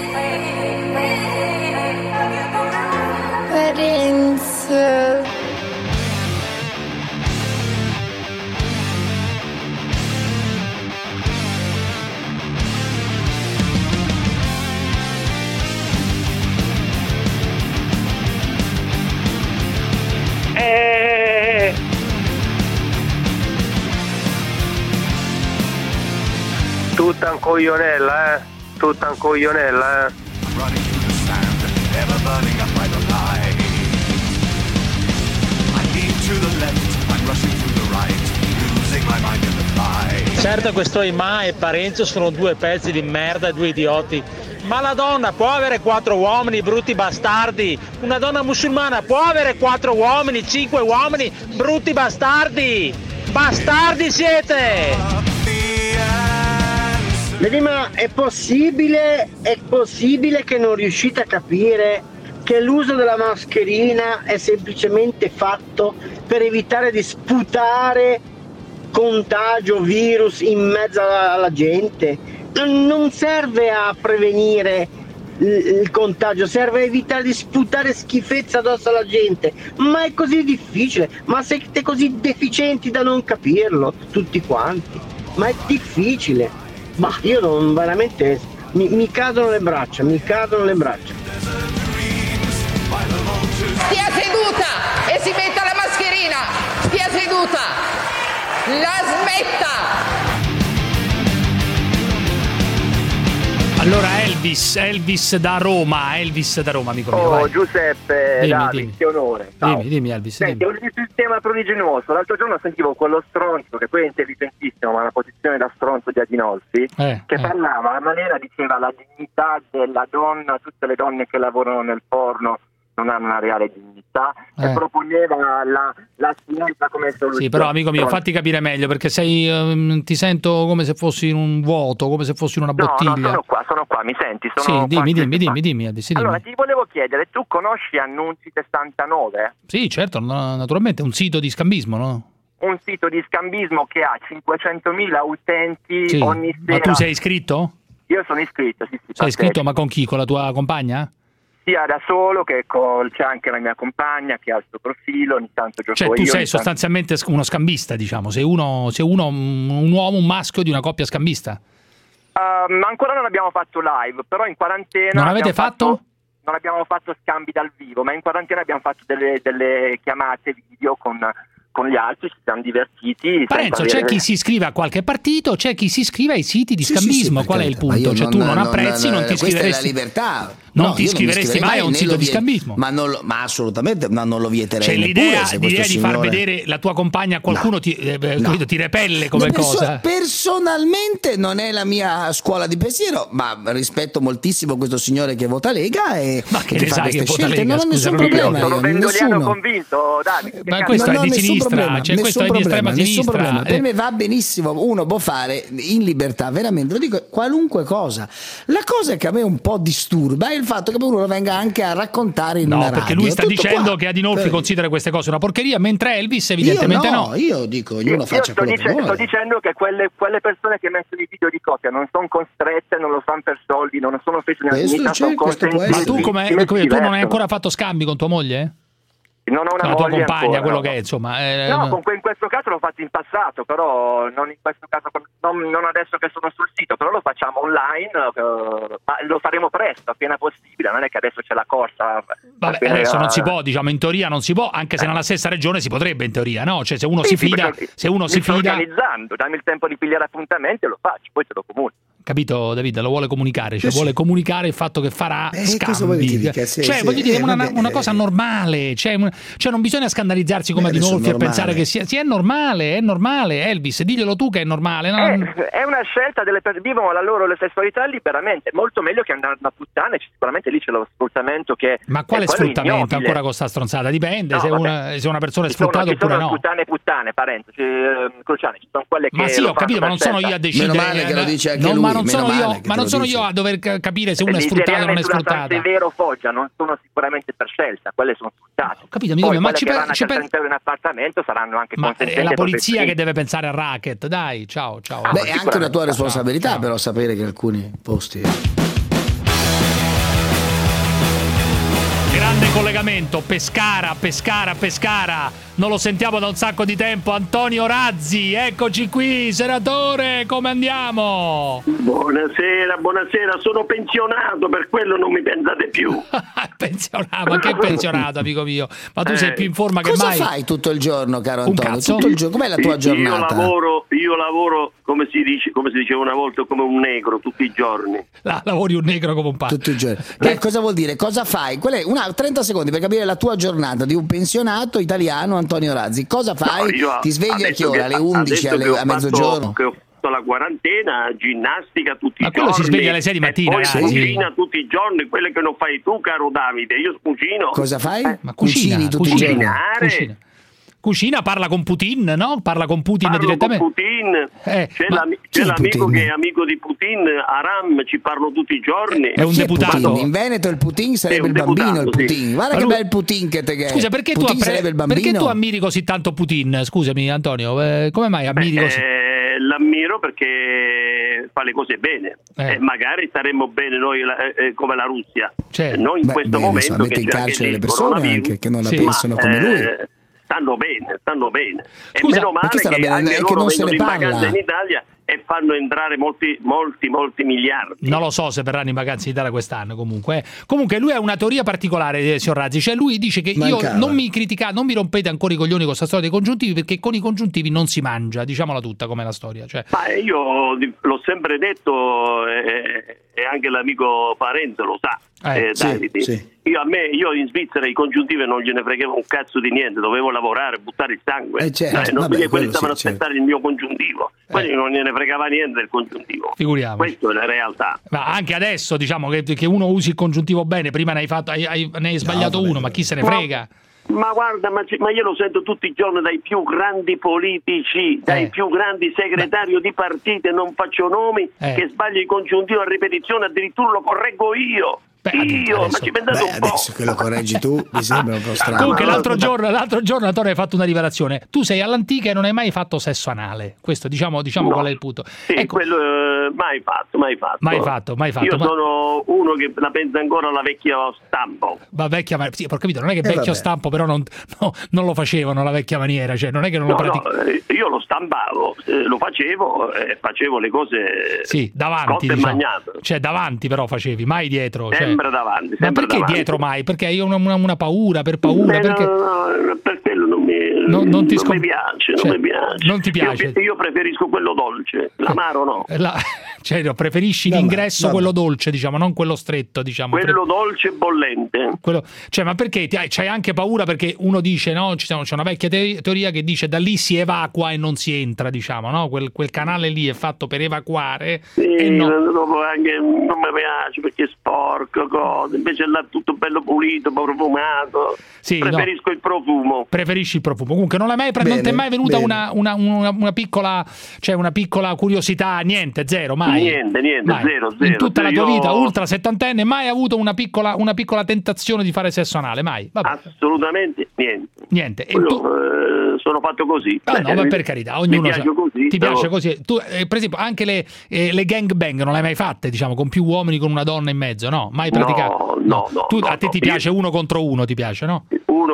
Parenza. Eh... Tutta un coglionella, eh? Tutta un coglionella, eh? Certo, questo Imà e Parenzo sono due pezzi di merda e due idioti. Ma la donna può avere quattro uomini, brutti bastardi? Una donna musulmana può avere quattro uomini, cinque uomini, brutti bastardi? Bastardi siete! Vedi, ma è possibile, è possibile che non riuscite a capire che l'uso della mascherina è semplicemente fatto per evitare di sputare contagio, virus in mezzo alla, alla gente? Non serve a prevenire il, il contagio, serve a evitare di sputare schifezza addosso alla gente. Ma è così difficile? Ma siete così deficienti da non capirlo, tutti quanti? Ma è difficile. Ma io non veramente mi, mi cadono le braccia, mi cadono le braccia. Stia seduta e si metta la mascherina. Stia seduta. La smetta. Allora Elvis, Elvis da Roma, Elvis da Roma, amico mio. Oh, vai. Giuseppe, dimmi, David, dimmi. che onore. Ciao. Dimmi, dimmi Elvis. Senti, dimmi. ho visto il tema prodigioso. L'altro giorno sentivo quello stronzo, che poi è intelligentissimo, ma ha una posizione da stronzo di Adinolfi, Eh, che eh. parlava a maniera, diceva, la dignità della donna, tutte le donne che lavorano nel porno non hanno una reale dignità, Eh. e proponeva la, la scienza come soluzione. Sì, però amico mio, Stronzo. fatti capire meglio, perché sei ehm, ti sento come se fossi in un vuoto, come se fossi in una No, bottiglia. no, sono qua, sono qua, mi senti? Sono Sì, dimmi, qualche- dimmi, dimmi, dimmi, Elvis, sì, dimmi. Allora, ti volevo chiedere, tu conosci Annunci sessantanove? Sì, certo, no, naturalmente, è un sito di scambismo, no? Un sito di scambismo che ha cinquecentomila utenti Sì. ogni sera. Ma tu sei iscritto? Io sono iscritto, sì, sì. Sei iscritto, partecipo. ma con chi? Con la tua compagna? Sia da solo che col... c'è anche la mia compagna che ha il suo profilo, ogni tanto gioco Cioè io. tu ogni sei tanto- sostanzialmente uno scambista, diciamo, sei uno, sei uno un uomo, un maschio di una coppia scambista. Uh, ma ancora non abbiamo fatto live, però in quarantena... Non avete abbiamo fatto? Non abbiamo fatto scambi dal vivo, ma in quarantena abbiamo fatto delle, delle chiamate video con, con gli altri, ci siamo divertiti. Parenzo, senza c'è avere- chi si iscrive a qualche partito, c'è chi si iscrive ai siti di Sì, sì, scambismo. sì, Qual è per il carità, ma punto? io Cioè tu non non- apprezzi, non- non ti questa è la iscriveresti. libertà. Non No, ti io non mi iscriveresti mai a un né sito lo di vie- scambismo. Ma, non lo- ma assolutamente, ma non lo vieterei C'è neppure, l'idea, se l'idea questo di far signore- vedere la tua compagna a qualcuno, ti, eh, eh, No. capito, ti repelle come No, perso- cosa. Personalmente non è la mia scuola di pensiero, ma rispetto moltissimo questo signore che vota Lega e, Ma che e ne fa sai queste che vota scelte. Lega, Non ho scusa, nessun non problema. ricordo. Sono io, vendoliano nessuno. convinto, Davide. che Ma cazzo- questo è Non ho di nessun sinistra, problema, cioè questo nessun è di estrema problema, nessun sinistra. problema. Eh. Per me va benissimo, uno può fare in libertà, veramente, lo dico, qualunque cosa. La cosa che a me un po' disturba è il fatto che uno venga anche a raccontare in No, una perché radio. lui sta Tutto dicendo qua. che Adinolfi Eh. considera queste cose una porcheria, mentre Elvis evidentemente io no, no. Io dico, ognuno Io faccia sto, quello dice- che vuole. sto dicendo che quelle, quelle persone che mettono i video di coppia non sono costrette, non lo fanno per soldi, non sono fece una Questo dignità, c'è, sono questo può consentiti. Ma tu come, Si come- tu non hai divertono. ancora fatto scambi con tua moglie? non ho una la tua moglie compagna, ancora, quello no. che è, insomma. Eh, No, con, in questo caso l'ho fatto in passato, però non in questo caso, non, non adesso che sono sul sito, però lo facciamo online, eh, ma lo faremo presto, appena possibile, non è che adesso c'è la corsa. Vabbè, appena, adesso non si può, diciamo, in teoria non si può, anche se nella stessa regione si potrebbe in teoria, no? Cioè se uno Sì, si sì, fida, perché se uno mi si sto fida, organizzando, dammi il tempo di pigliare appuntamenti e lo faccio, poi te lo comunico. capito David, lo vuole comunicare, cioè vuole comunicare il fatto che farà Eh, cosa vuoi che ti scambi. dica? Sì, Cioè, sì, voglio dire, eh, una, vabbè, una eh. cosa normale, cioè, un- cioè non bisogna scandalizzarsi come Beh, adesso Adinolfi è e pensare normale. che sia, sì, è normale, è normale, Elvis, diglielo tu che è normale, no? È, è una scelta delle persone, vivono la loro le sessualità liberamente, molto meglio che andare a puttane, sicuramente lì c'è lo sfruttamento che Ma quale è quello sfruttamento ignobile. ancora con sta stronzata? Dipende No, se, vabbè. una, se una persona è Ci sono- sfruttata ci sono oppure no. puttane puttane, parenti, eh, Cruciani, ci sono quelle che Ma sì, lo ho capito, fanno ma non per sono io scelta. a decidere. Meno male che lo dice anche No, lui, ma non meno sono male io, che ma te non lo sono dice. io a dover ca- capire se uno è Gli sfruttato o non è italiani sulla sfruttata. San Severo Foggia non sono sicuramente per scelta, quelle sono sfruttate. Ho capito, mi Poi dico, ma quelle ci che pe- vanno ci a pe- cento euro in appartamento saranno anche Ma consentite. è la polizia professionisti. che deve pensare al racket, dai, ciao, ciao. Beh, è anche una tua responsabilità, Ciao. però, sapere che alcuni posti. Grande collegamento, Pescara, Pescara, Pescara. Non lo sentiamo da un sacco di tempo. Antonio Razzi, eccoci qui, senatore, come andiamo? Buonasera, buonasera, sono pensionato, per quello non mi pensate più. Pensionato, ma che pensionato, amico mio? Ma tu sei Eh, più in forma che Cosa mai. fai tutto il giorno, caro Un Antonio? cazzo? Tutto il giorno. Com'è la tua Io giornata? lavoro, io lavoro come si dice, come si diceva una volta, come un negro tutti i giorni. La, lavori un negro come un pane. Tutti i giorni. Che cosa vuol dire? Cosa fai? Qual è? Una, trenta secondi per capire la tua giornata di un pensionato italiano, Antonio Razzi. Cosa fai? No, io Ti svegli a adesso che ora? che- Alle undici, adesso alle, che ho a mezzogiorno? fatto- Che ho fatto la quarantena, ginnastica tutti Ma i quello giorni. si sveglia alle sei di mattina, e poi Razzi. cucina tutti i giorni, quelle che non fai tu, caro Davide. Io cucino. Cosa fai? Ma cucina, Cucini tutti i cucina, giorni? Cucinare. cucina. Cucina, parla con Putin, no? Parla con Putin Parlo direttamente. con Putin, Eh, c'è, ma l'ami- chi c'è è l'amico Putin? che è amico di Putin, Aram, ci parlo tutti i giorni. È un Chi è deputato. Putin? In Veneto il Putin sarebbe È un il bambino, il deputato, sì. Putin. Guarda Ma che lui- bel Putin che te che è. Scusa, perché tu, Putin appre- sarebbe il bambino? perché tu ammiri così tanto Putin? Scusami, Antonio, eh, come mai ammiri così? Eh, l'ammiro perché fa le cose bene. Eh. Eh, magari staremmo bene noi la- eh, eh, come la Russia. Certo. Eh, noi in Beh, questo bene, momento insomma, mette che in c'è carcere anche le il persone coronavirus, anche che non la Sì. pensano come eh, lui. stanno bene, stanno bene. E Scusa, meno ma male chi starà che bene? anche È che loro non se vengono ne in parla. vacanza in Italia e fanno entrare molti, molti, molti miliardi. Non lo so se verranno in vacanza in Italia quest'anno comunque. eh. Comunque lui ha una teoria particolare, eh, signor Razzi, cioè lui dice che Mancava. io non mi critica, non mi rompete ancora i coglioni con questa storia dei congiuntivi perché con i congiuntivi non si mangia, diciamola tutta com'è la storia. Cioè, Ma io di- l'ho sempre detto eh, e anche l'amico Parenzo lo sa, Eh, eh, sì, Davide. sì. Io a me, io in Svizzera i congiuntivi non gliene fregavo un cazzo di niente, dovevo lavorare, buttare il sangue. Eh, certo, Eh, non vabbè, perché quelli quello stavano sì, a aspettare il mio congiuntivo, quelli Eh. non gliene fregava niente del congiuntivo. Figuriamoci. Questa è la realtà. ma anche adesso diciamo che, che uno usi il congiuntivo bene, prima ne hai, fatto, hai, hai- ne hai sbagliato vabbè, uno, ma chi se ne Ma- frega? Ma guarda, ma, ci- ma io lo sento tutti i giorni dai più grandi politici, dai Eh. più grandi segretari di partiti, non faccio nomi, Eh. che sbaglio il congiuntivo a ripetizione, addirittura lo correggo io. Beh, io, adesso- ma ci pensate Beh, un po'. adesso che lo correggi tu mi sembra un po' strano. Comunque ma- l'altro giorno, l'altro giorno Antonio hai fatto una rivelazione. Tu sei all'antica e non hai mai fatto sesso anale. Questo diciamo, diciamo No. qual è il punto. Sì, Ecco, quello eh, mai fatto, mai fatto. Mai fatto, mai fatto, Io ma- sono uno che la pensa ancora alla vecchia stampo. ma vecchia ma sì, ho capito, non è che Eh, vecchio vabbè. stampo però non, no, non lo facevano la vecchia maniera, cioè non è che non No, lo praticavo. no, eh, io lo stampavo, eh, lo facevo e facevo le cose Sì, davanti, cotte e diciamo. magnato. Cioè davanti però facevi, mai dietro. Cioè. Sempre davanti, Ma sempre perché davanti. dietro mai? Perché hai una, una- una paura, per paura? Beh, perché... no, no, per quello non mi, Non- non ti scom- mi piace, cioè, non mi piace. non ti piace? Io, io preferisco quello dolce, l'amaro no. La- cioè, no, preferisci Vabbè, l'ingresso vabbè. quello dolce, diciamo, non quello stretto, diciamo. Quello dolce e bollente. Quello- cioè, ma perché ti hai, c'hai anche paura? Perché uno dice, no, ci sono- c'è una vecchia te- teoria che dice da lì si evacua e non si entra, diciamo, no? Quel, quel canale lì è fatto per evacuare Sì, e no. dopo anche non mi piace perché è sporco, cose. Invece là tutto bello pulito, profumato. Sì, Preferisco il profumo. Preferisci il profumo. Comunque non, l'hai mai pre- non Bene, ti è mai venuta bene. una, una, una, una piccola, cioè una piccola curiosità, niente, zero, mai. Niente, niente, Mai. zero, In zero. tutta la tua Io- vita, ultra settantenne, mai avuto una piccola, una piccola tentazione di fare sesso anale, mai. Vabbè. Assolutamente niente. Niente. E Quello, tu... eh, sono fatto così. Ah, no, ma per carità, ognuno mi piace sa. così. Ti però- piace così. Tu, eh, per esempio, anche le, eh, le gangbang non le hai mai fatte, diciamo, con più uomini con una donna in mezzo, no? Mai praticato? No, no, no, Tu, no, a te no. ti piace uno contro uno, ti piace, no? Uno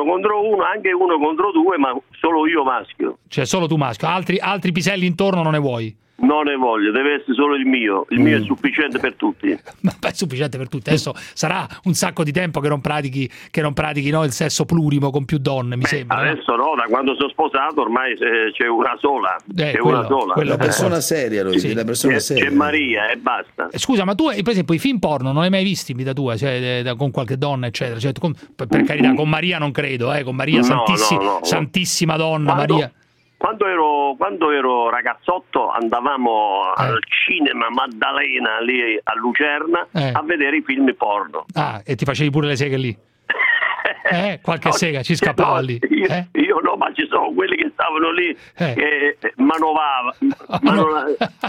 contro uno, anche uno contro due, ma solo io maschio. Cioè solo tu maschio, altri, altri piselli intorno non ne vuoi? Non ne voglio, deve essere solo il mio. Il mio Mm. è sufficiente per tutti. Ma beh, è sufficiente per tutti. Adesso sarà un sacco di tempo che non pratichi, che non pratichi no, il sesso plurimo con più donne, mi sembra. no? Adesso no, da quando sono sposato ormai eh, c'è una sola. Eh, c'è quello- una sola. quello Eh, per forza. seria, lui, Sì. una persona c'è, seria. c'è Maria e basta. Eh, Scusa, ma tu, eh, per esempio, i film porno non li hai mai visti in vita tua? Cioè, eh, da- con qualche donna, eccetera? Cioè, con- per, per carità, con Maria non credo, eh, con Maria, No, santissi- no, no. santissima donna, Quando- Maria. Quando ero, quando ero ragazzotto andavamo Eh. al cinema Maddalena lì a Lucerna Eh. a vedere i film porno. Ah, e ti facevi pure le seghe lì? Eh, qualche sega ci scappava No, lì. Io, Eh? io no, ma ci sono quelli che stavano lì Eh. che manovava. manola-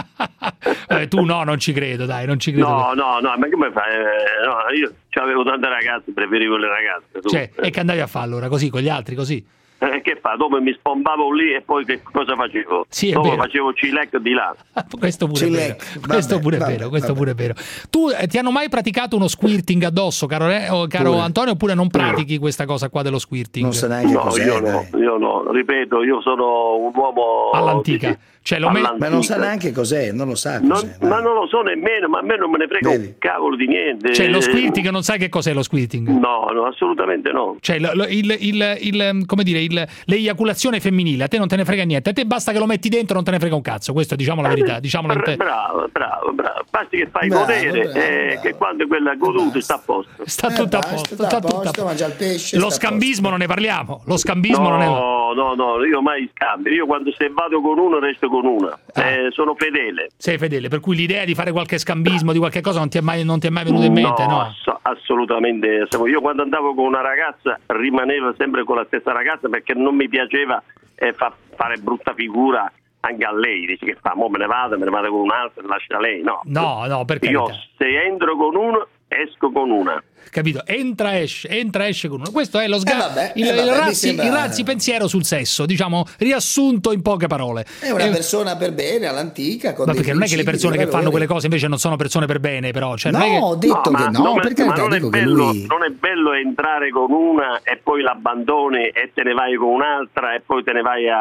Eh, tu no, non ci credo, dai, non ci credo. No, no, no, ma come fai? Eh, no, io avevo tante ragazze, preferivo le ragazze. tu. Cioè, e che andavi a fare allora, così, con gli altri, così? Eh, che fa? Dopo mi spombavo lì e poi che cosa facevo? Sì, è Dopo vero. facevo cilec di là. Questo pure è vero. Cilec. Questo Vabbè, pure è vabbè, vero, questo vabbè. pure è vero. Tu eh, ti hanno mai praticato uno squirting addosso, caro, Re- o caro Pure. Antonio, oppure non pratichi questa cosa qua dello squirting? No, io no, io no, ripeto, io sono un uomo All'antica. Cioè, lo me- all'antica. Ma non sa neanche cos'è, non lo sa Non- cos'è. ma non lo so nemmeno, ma a me non me ne frega un cavolo di niente. Cioè, lo squirting non sai che cos'è lo squirting? No, no, assolutamente no. Cioè, lo- lo- il, il- il- come dire, il- l'eiaculazione femminile, a te non te ne frega niente, a te basta che lo metti dentro, non te ne frega un cazzo, questo diciamo la verità, diciamola in te. Bravo, bravo, bravo. Basti che fai Bravo, godere bravo, eh, che quando è quella goduta sta a posto. Sta tutto a posto, sta tutto a posto. mangia il pesce. Lo sta a scambismo non ne parliamo, lo scambismo non è... No, no, no, io mai scambio. Io quando se vado con uno resto con una. Eh, sono fedele. Sei fedele, per cui l'idea di fare qualche scambismo di qualche cosa non ti è mai, non ti è mai venuta in mente, no? ass- assolutamente. Io quando andavo con una ragazza rimanevo sempre con la stessa ragazza perché non mi piaceva eh, fa- fare brutta figura anche a lei. Dici che fa, mo me ne vado, me ne vado con un'altra, lascia lei. No, No, no, per io carità. se entro con uno esco con una. Capito? Entra, esce, entra, esce con uno. Questo è lo sga- Eh vabbè, il, eh vabbè, il mi razzi, sembra- il razzi pensiero sul sesso, diciamo, riassunto in poche parole. È una Eh, persona per bene, all'antica. Con ma dei perché non è che le principi, persone dei che fanno valori. quelle cose invece non sono persone per bene, però. Cioè, non No, è che... ho detto che no, non è- per carità, ma non è, dico che bello, lui... non è bello entrare con una e poi l'abbandoni e te ne vai con un'altra e poi te ne vai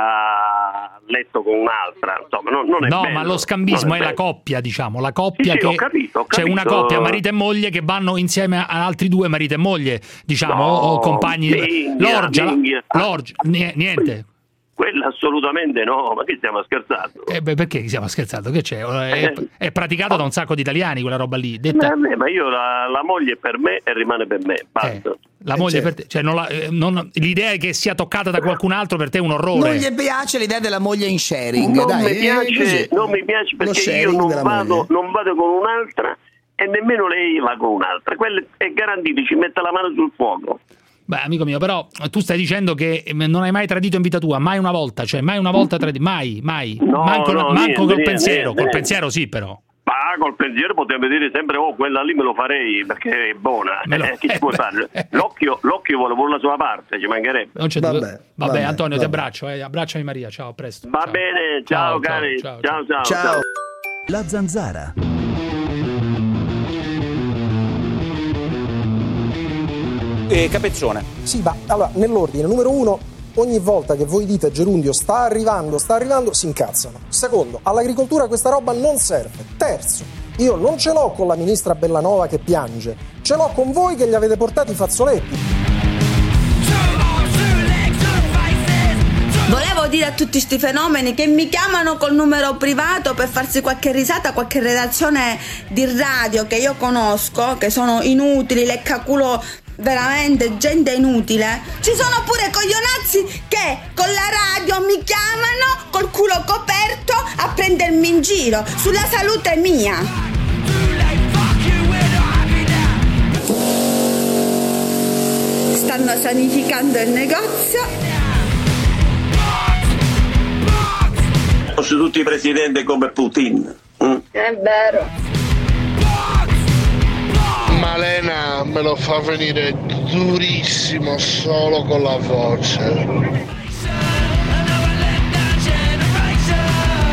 a letto con un'altra. Insomma, non, non è No, bello. ma lo scambismo Non è, la bello. coppia, diciamo, la coppia Sì, sì, che ho capito, ho c'è una capito. coppia marito e moglie che vanno insieme a altri due marito e moglie, diciamo, No, o, o compagni. minchia, L'orgia, la- minchia. l'orgia, nie- niente. Quella assolutamente no, ma che stiamo scherzando? Eh, beh, perché stiamo scherzando? Che c'è? È, è praticata da un sacco di italiani quella roba lì. Detta, Ma, ma io la, la moglie è per me e rimane per me, basta. la moglie per te, cioè non la- eh, non- l'idea che sia toccata da qualcun altro per te è un orrore. Non gli piace l'idea della moglie in sharing. Non, dai, mi eh, piace, così. non mi piace Lo perché io sharing non della vado, moglie. non vado con un'altra e nemmeno lei va con un'altra. Quello è garantito, ci mette la mano sul fuoco. Beh, amico mio, però tu stai dicendo che eh, non hai mai tradito in vita tua, mai una volta, cioè mai una volta tradito, mai, mai. No, manco no, manco niente, col niente, pensiero, niente, col niente. pensiero sì però. Ma col pensiero potremmo dire sempre, oh, quella lì me lo farei perché è buona. Me lo- Eh, che ci puoi fare? L'occhio, l'occhio vuole pure la sua parte, ci mancherebbe. Non c'è Vabbè, Vabbè, vabbè, Antonio, ti vabbè. abbraccio, eh, abbracciami Maria, ciao, a presto. Va Ciao. bene, ciao, Ciao, cari, ciao, ciao, ciao. Ciao. La Zanzara. Eh, Capezzone. Sì, ma allora, nell'ordine, numero uno, ogni volta che voi dite Gerundio sta arrivando, sta arrivando, si incazzano. Secondo, all'agricoltura questa roba non serve. Terzo, io non ce l'ho con la ministra Bellanova che piange, ce l'ho con voi che gli avete portato i fazzoletti. Volevo dire a tutti sti fenomeni che mi chiamano col numero privato per farsi qualche risata, qualche redazione di radio che io conosco, che sono inutili, leccaculo, veramente gente inutile. Ci sono pure coglionazzi che con la radio mi chiamano col culo coperto a prendermi in giro sulla salute mia. Stanno sanificando il negozio. Fosse tutti i presidenti come Putin. Mm? È vero. Malena me lo fa venire durissimo solo con la voce.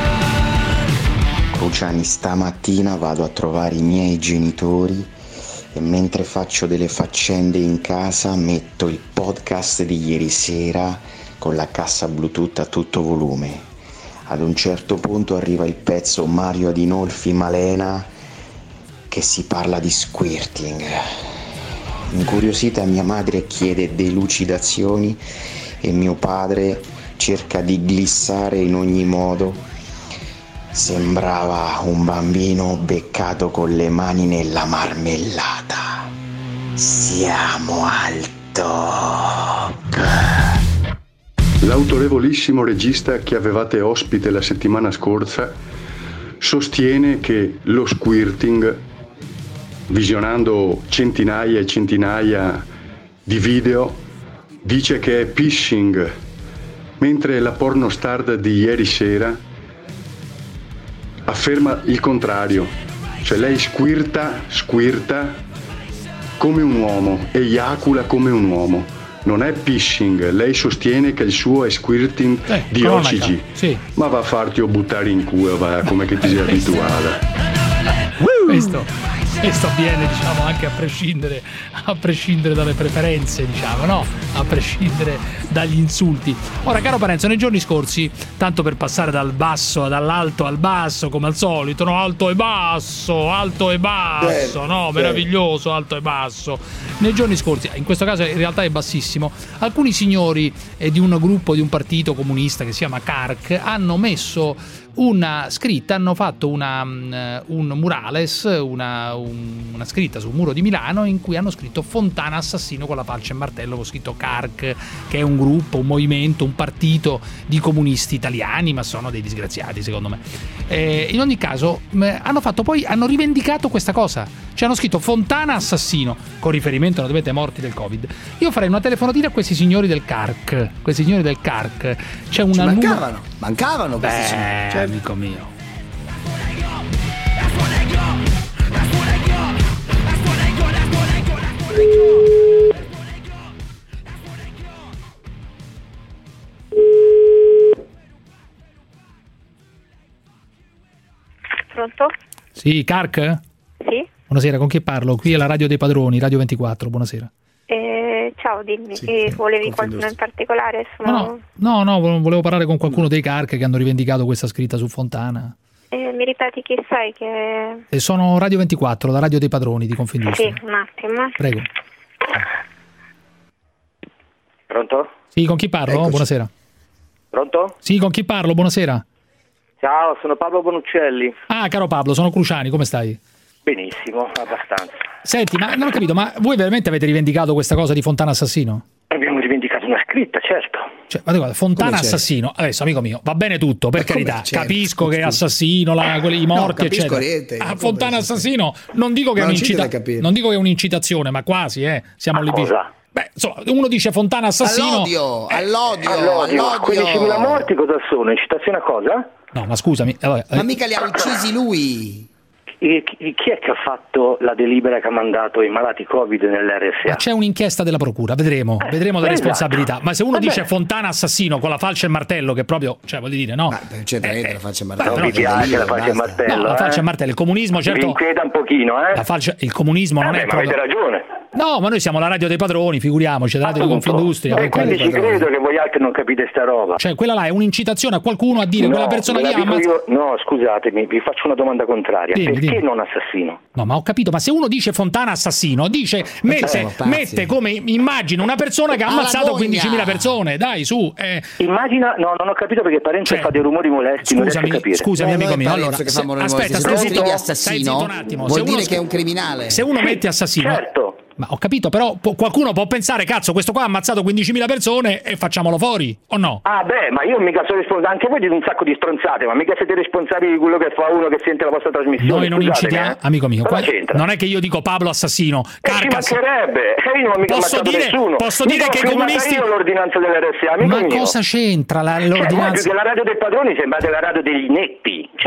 Cruciani, stamattina vado a trovare i miei genitori e mentre faccio delle faccende in casa metto il podcast di ieri sera con la cassa Bluetooth a tutto volume. Ad un certo punto arriva il pezzo Mario Adinolfi Malena che si parla di squirting. Incuriosita mia madre chiede delucidazioni e mio padre cerca di glissare in ogni modo. Sembrava un bambino beccato con le mani nella marmellata. Siamo al top. L'autorevolissimo regista che avevate ospite la settimana scorsa sostiene che lo squirting, visionando centinaia e centinaia di video, dice che è phishing, mentre la pornostar di ieri sera afferma il contrario, cioè lei squirta, squirta come un uomo, eiacula come un uomo. Non è phishing, lei sostiene che il suo è squirting eh, di O C G. Sì. Ma va a farti o buttare in culo, va, come che ti sei abituata. Questo, questo avviene, diciamo, anche a prescindere, a prescindere dalle preferenze, diciamo, no? A prescindere dagli insulti. Ora, caro Parenzo, nei giorni scorsi, tanto per passare dal basso, dall'alto al basso, come al solito, no? Alto e basso, alto e basso, certo, no? Meraviglioso, alto e basso. Nei giorni scorsi, in questo caso in realtà è bassissimo, alcuni signori eh, di un gruppo, di un partito comunista che si chiama C A R C, hanno messo una scritta, hanno fatto una, um, un murales, una, un, una scritta sul muro di Milano in cui hanno scritto Fontana assassino con la falce e martello, con scritto C A R C, che è un gruppo, un movimento, un partito di comunisti italiani, ma sono dei disgraziati secondo me. Eh, in ogni caso mh, hanno fatto poi, hanno rivendicato questa cosa, cioè hanno scritto Fontana assassino, con riferimento naturalmente ai morti del Covid. Io farei una telefonatina a questi signori del C A R C, questi signori del C A R C. C'è una Ci mancavano, numero... mancavano questi Beh, signori. Cioè, amico mio. Pronto? Sì, C A R C? Sì. Buonasera, con chi parlo? Qui è la Radio dei Padroni, Radio ventiquattro, buonasera. Eh, ciao, dimmi, Sì, eh, sì, volevi qualcuno in particolare? Sono... No, no, no, volevo parlare con qualcuno dei C A R C che hanno rivendicato questa scritta su Fontana. Eh, mi ripeti chi sei? Che... E sono Radio ventiquattro, la Radio dei Padroni di Confindustria. Sì, un attimo. Prego. Pronto? Sì, con chi parlo? Eccoci. Buonasera. Pronto? Sì, con chi parlo? Buonasera. Ciao, sono Pablo Bonuccelli. Ah, caro Pablo, sono Cruciani, come stai? Benissimo, abbastanza. Senti, ma non ho capito, ma voi veramente avete rivendicato questa cosa di Fontana assassino? Abbiamo rivendicato una scritta, certo. Cioè, ma guarda, Fontana Come c'è? assassino, adesso amico mio, va bene tutto, per Ma come carità, c'è? capisco che è assassino, la, quelli, i morti, No, capisco eccetera. niente, Ah, non Fontana assassino, non dico che è Ma non c'è un'incita- da capire. non dico che è un'incitazione, ma quasi, eh, siamo lì vicini. cosa? Beh, insomma, uno dice Fontana assassino. All'odio, all'odio, All'odio. all'odio. quindicimila morti cosa sono? Incitazione a cosa? No, ma scusami. Allora, Ma mica li ha uccisi lui. E chi chi è che ha fatto la delibera che ha mandato i malati Covid nell'R S A? Ma c'è un'inchiesta della procura, vedremo, vedremo le esatto. responsabilità. Ma se uno Vabbè. dice Fontana assassino con la falce e il martello, che proprio, cioè voglio dire, no? Certamente la faccia Non martello. mi piace la faccia e martello. No, la eh? falce e martello, il comunismo, certo. Mi inquieta un pochino, eh? La falce, il comunismo non Vabbè, è ma proprio. avete ragione. No, ma noi siamo la radio dei padroni, figuriamoci, la radio di Appunto. Confindustria. E quindi ci credo che voi altri non capite sta roba. Cioè, quella là è un'incitazione a qualcuno a dire No, quella persona ve lì la ha dico ammazzato. io- No, scusatemi, vi faccio una domanda contraria. Dimmi, Perché dimmi. non assassino? No, ma ho capito, ma se uno dice Fontana assassino, dice mette, siamo pazzi. mette come immagino una persona che ha Alla ammazzato gogna. quindicimila persone. Dai, su. Eh. Immagina, no, non ho capito perché Parenzo fa dei rumori molesti, non riesco a Scusami, capire. scusami amico mio. Allora, che se- fa rumori aspetta, molesti. stai Se tu zitto, scrivi stai assassino, zitto un attimo. vuol Se uno dire scri- che è un criminale. Se uno mette assassino, certo. Ma ho capito, però po- qualcuno può pensare, cazzo, questo qua ha ammazzato quindicimila persone e facciamolo fuori, o no? Ah beh, ma io mica sono responsabile, anche voi dite un sacco di stronzate, ma mica siete responsabili di quello che fa uno che sente la vostra trasmissione. Noi non scusatemi, incitiamo, eh. amico mio, Cosa qua- c'entra? non è che io dico Pablo assassino, Eh, ci Carcas. mancherebbe, e io non ho mica Posso ammazzato dire- nessuno. posso Mica dire ho che i firmato comunisti- io l'ordinanza dell'R S A, amico Ma mio. cosa c'entra la- Cioè, voi più l'ordinanza? che la radio dei padroni sembrate la radio degli inetti, cioè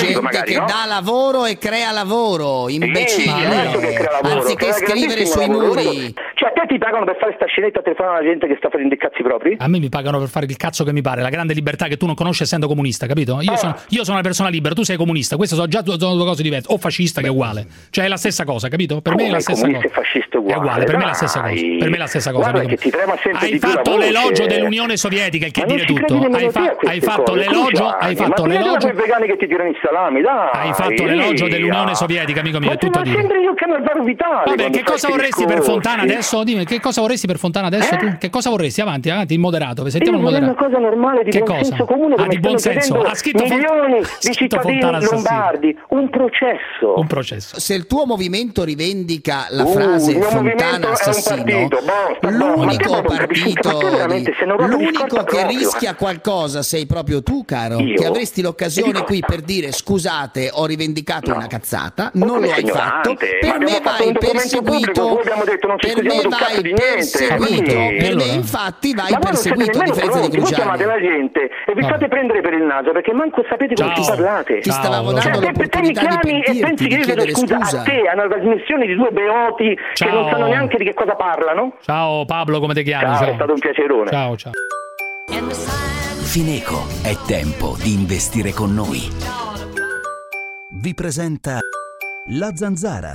gente magari, che no? dà lavoro e crea lavoro, imbecille, Sì, certo che crea lavoro, anziché crea scrivere grandissimo sui lavoro. muri. Cioè a te ti pagano per fare sta scenetta a telefonare alla gente che sta facendo i cazzi propri? A me mi pagano per fare il cazzo che mi pare, la grande libertà che tu non conosci essendo comunista, capito? Io, ah. sono, io sono una persona libera, tu sei comunista, queste sono già due, sono due cose diverse, o fascista Beh. che è uguale, cioè è la stessa cosa, capito? Per me è la stessa cosa. Fascista uguale, è uguale, per dai. me è la stessa cosa. Per me è la stessa cosa. Guarda che ti trema sempre hai di più fatto la l'elogio voce. dell'Unione Sovietica, il che dire tutto. Hai, fa, hai fatto cose. l'elogio, Scusa, hai fatto ma l'elogio. Ma vegani che ti tirano i salami, dai. Hai fatto l'elogio dell'Unione Sovietica, amico mio, è tutto a dire. Ma sempre io che Alvaro Vitale. Vabbè, che cosa vorresti per Fontana adesso? Dimmi, che cosa vorresti per Fontana adesso eh? tu? Che cosa vorresti? Avanti, avanti, il moderato. Sentiamo il moderato. È una cosa normale di che buon cosa? senso comune. Ah, di buon senso. Ha scritto milioni Font- di cittadini lombardi. Un processo. Un processo. Se il tuo movimento rivendica la frase uh, Fontana assassino, partito, basta, l'unico partito, capisci, l'unico che rischia qualcosa sei proprio tu, caro. Io? Che avresti l'occasione qui per dire scusate, ho rivendicato no. una cazzata, non lo hai fatto. Per me vai perseguito. Per me vai perseguito. Per me infatti vai perseguito a differenza di Cruciani. Voi chiamate la gente e vi fate prendere per il naso perché manco sapete con chi parlate. Ti stavamo dando l'opportunità di pentirti, e pensi che io chiedo scusa, scusa a te, a una trasmissione di due beoti ciao. Che non sanno neanche di che cosa parlano. Ciao Pablo, come ti chiami? Ciao, ciao. È stato un piacerone. Ciao, ciao. Fineco, è tempo di investire con noi. Vi presenta La Zanzara.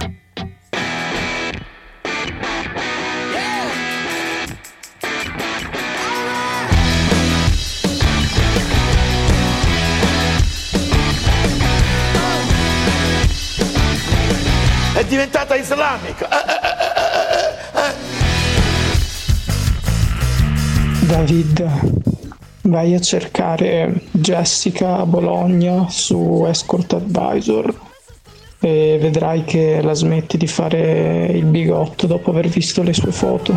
È diventata islamica. Eh, eh, eh, eh. David, vai a cercare Jessica a Bologna su Escort Advisor e vedrai che la smetti di fare il bigotto dopo aver visto le sue foto.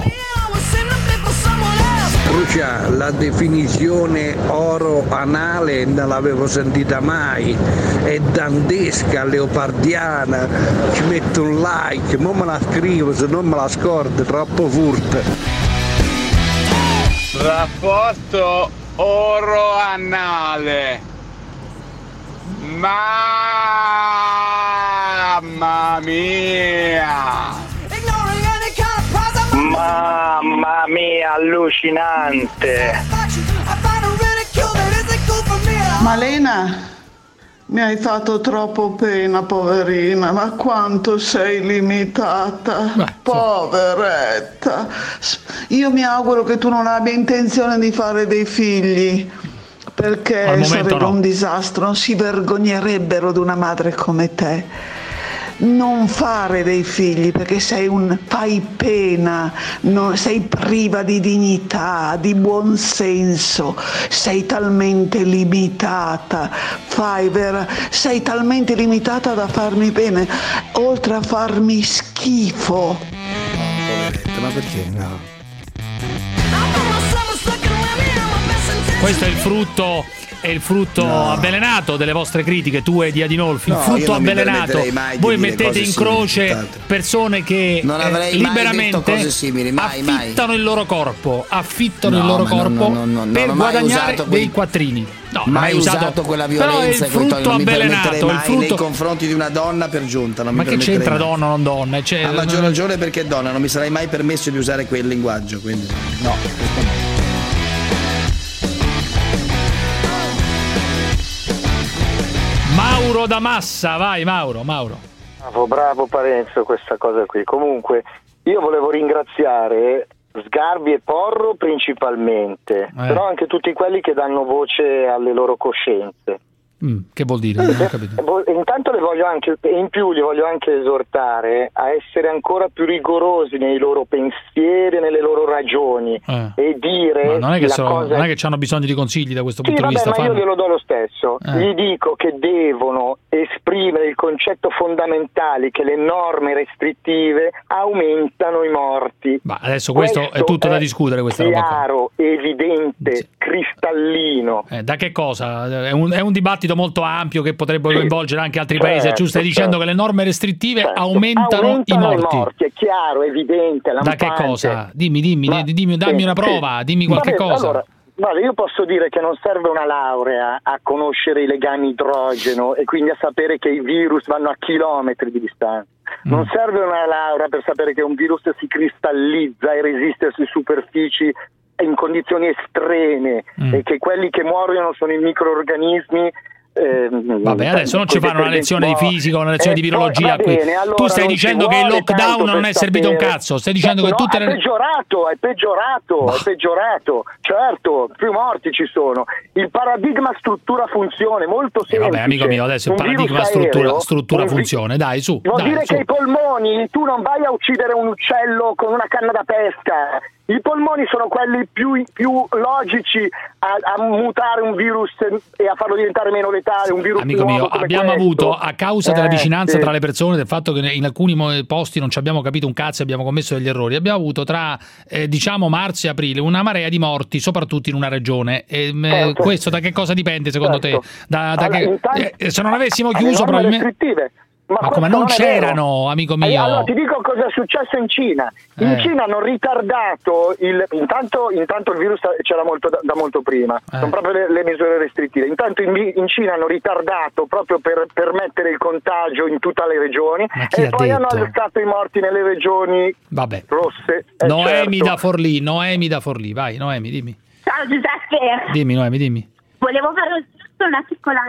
Crucia, la definizione oro anale non l'avevo sentita mai, è dantesca, leopardiana, ci metto un like, non me la scrivo se non me la scordo, troppo furta. Rapporto oro anale, mamma mia! Mamma mia, allucinante. Malena, mi hai fatto troppo pena, poverina, ma quanto sei limitata. Beh, poveretta. Io mi auguro che tu non abbia intenzione di fare dei figli, perché sarebbe no. un disastro, non si vergognerebbero di una madre come te. Non fare dei figli perché sei un fai pena, no, sei priva di dignità, di buon senso, sei talmente limitata, fai vera, sei talmente limitata da farmi bene, oltre a farmi schifo. No, poveretta, ma perché no? Questo è il frutto è il frutto no. avvelenato delle vostre critiche tue di Adinolfi, il no, frutto avvelenato. Voi mettete in croce simili, persone che non avrei eh, liberamente mai cose simili, mai, affittano mai. il loro corpo, affittano no, il loro corpo no, no, no, no, per no, guadagnare dei quei... quattrini. No, mai, mai usato, usato quella violenza, però il frutto non mi avvelenato, mai il frutto... nei confronti di una donna per giunta. Non ma mi che c'entra mai. donna o non donna? Cioè, a maggior ragione perché donna, non mi sarei mai permesso di usare quel linguaggio, quindi no, questo no. Mauro da Massa, vai Mauro, Mauro. Bravo, bravo Parenzo, questa cosa qui. Comunque, io volevo ringraziare Sgarbi e Porro principalmente, eh. però anche tutti quelli che danno voce alle loro coscienze. Mm, che vuol dire? Non ho capito. Intanto le voglio anche, in più li voglio anche esortare a essere ancora più rigorosi nei loro pensieri e nelle loro ragioni eh. e dire ma non è che la so, cosa... non è che hanno bisogno di consigli da questo sì, punto vabbè, di vista. Ma io glielo do lo stesso. Eh. Gli dico che devono esprimere il concetto fondamentale che le norme restrittive aumentano i morti. Ma adesso questo, questo è tutto è da discutere, questa roba qua. Chiaro, evidente, sì. cristallino. Eh, da che cosa? È un, è un dibattito molto ampio che potrebbe coinvolgere anche altri certo, paesi. Tu stai dicendo certo. che le norme restrittive certo. aumentano, aumentano i morti. i morti. È chiaro, evidente, lampante. Da che cosa? Dimmi, dimmi, Ma, dimmi dammi sì, una prova, sì. dimmi qualche Vabbè, cosa. Allora, Guarda, io posso dire che non serve una laurea a conoscere i legami idrogeno e quindi a sapere che i virus vanno a chilometri di distanza. Mm. Non serve una laurea per sapere che un virus si cristallizza e resiste su superfici in condizioni estreme mm. e che quelli che muoiono sono i microorganismi. Eh, Vabbè, adesso non ci fanno una lezione di fisica o una lezione eh, di virologia qui. Bene, allora tu stai dicendo che il lockdown non è servito un cazzo, stai dicendo che no, tutte è le peggiorato, è peggiorato, ma... è peggiorato. Certo, più morti ci sono. Il paradigma struttura funzione, molto semplice. Eh, vabbè, amico mio, adesso il paradigma struttura, aereo, struttura funzione, dai, su. Vuol dai, dire su. che i polmoni, tu non vai a uccidere un uccello con una canna da pesca. I polmoni sono quelli più, più logici a, a mutare un virus e a farlo diventare meno letale. Un virus Amico mio, abbiamo questo. avuto, a causa della eh, vicinanza sì. tra le persone, del fatto che in alcuni posti non ci abbiamo capito un cazzo e abbiamo commesso degli errori, abbiamo avuto tra eh, diciamo marzo e aprile una marea di morti, soprattutto in una regione. E, certo. Questo da che cosa dipende secondo certo. te? Da, da allora, che, intanto, eh, se non avessimo chiuso probabilmente... Ma, ma come non, non c'erano, vero. amico mio? Allora ti dico cosa è successo in Cina. In eh. Cina hanno ritardato il intanto, intanto il virus c'era molto da, da molto prima, eh. sono proprio le, le misure restrittive. Intanto in, in Cina hanno ritardato proprio per permettere il contagio in tutte le regioni e poi detto? hanno alzato i morti nelle regioni Vabbè. rosse. Noemi certo. da Forlì, Noemi da Forlì, vai Noemi, dimmi. Ciao Giuseppe. Dimmi Noemi, dimmi. Volevo fare giusto una piccola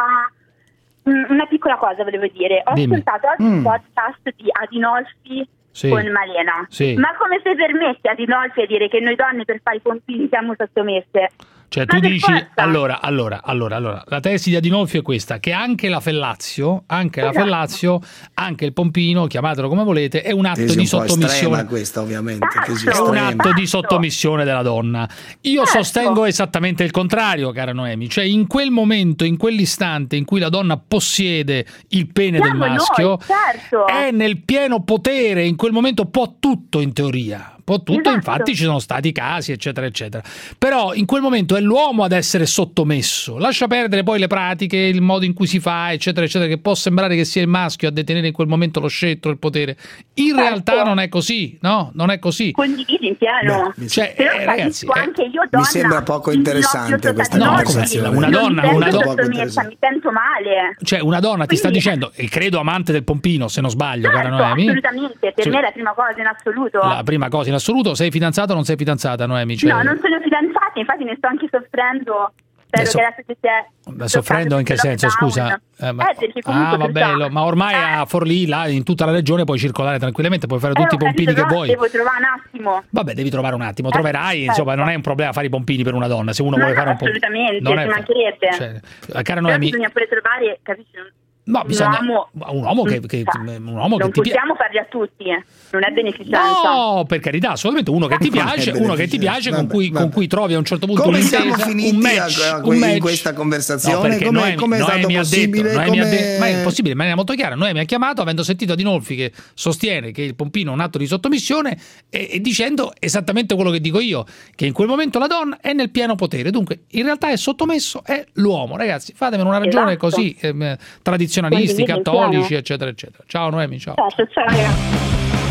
Una piccola cosa volevo dire. Ho Dimmi. ascoltato oggi mm. un podcast di Adinolfi sì. con Malena. Sì. Ma come si permette Adinolfi a dire che noi donne per fare i pompini siamo sottomesse? Cioè Ma tu dici forza. allora, allora, allora, allora, la tesi di Adinolfi è questa, che anche la fellazio, anche esatto. la fellazio, anche il pompino, chiamatelo come volete, è un atto tesi di un po' sottomissione. Estrema questa, ovviamente, tesi è un estrema. atto di sottomissione della donna. Io certo. sostengo esattamente il contrario, cara Noemi, cioè in quel momento, in quell'istante in cui la donna possiede il pene Siamo del maschio, noi, certo. è nel pieno potere, in quel momento può tutto in teoria. Tutto, esatto. Infatti ci sono stati casi eccetera eccetera, però in quel momento è l'uomo ad essere sottomesso. Lascia perdere poi le pratiche, il modo in cui si fa eccetera eccetera, che può sembrare che sia il maschio a detenere in quel momento lo scettro, il potere. In certo. realtà non è così, no? Non è così. Condividi in pieno. Beh, cioè, però eh, ragazzi, anche io donna, mi sembra poco interessante questa no, conversazione. Come, una donna, mi una sento donna, sottomessa, mi sento male. Cioè una donna Quindi, ti sta dicendo, e credo amante del pompino se non sbaglio, certo, cara Noemi. Assolutamente, per cioè, me è la prima cosa in assoluto. La prima cosa in assoluto, sei fidanzata o non sei fidanzata, Noemi? Cioè... No, non sono fidanzata, infatti ne sto anche soffrendo. Spero Adesso... che adesso ci sia... Beh, soffrendo in che senso, scusa? Eh, ma... eh perché comunque ah, vabbè, lo... ma ormai eh. a Forlì, là, in tutta la regione puoi circolare tranquillamente, puoi fare tutti eh, i pompini capito, che vuoi. Devo trovare un attimo. Vabbè, devi trovare un attimo, eh, troverai, certo. insomma, non è un problema fare i pompini per una donna, se uno no, vuole no, fare un po'. Assolutamente, non ci è... mancherebbe. Cioè, cara Noemi... Noemi... bisogna pure trovare, capisci? No, bisogna... un uomo, un uomo che, che, un uomo non che ti possiamo farli a tutti, non è beneficenza. No, per carità, solamente uno che ti piace, uno che ti piace con cui, con cui trovi a un certo punto come un'intesa, siamo finiti un match, a, a, un match. in questa conversazione? No, come Noemi, come è stato Noemi possibile? Ha detto, come... ha detto, ma è possibile in maniera molto chiara. Noemi mi ha chiamato avendo sentito Adinolfi che sostiene che il pompino è un atto di sottomissione e, e dicendo esattamente quello che dico io, che in quel momento la donna è nel pieno potere, dunque in realtà è sottomesso è l'uomo. Ragazzi, fatemi una ragione esatto. così eh, tradizionalisti, cattolici, eccetera eccetera. Ciao Noemi, ciao. Ciao, ciao, ragazzi.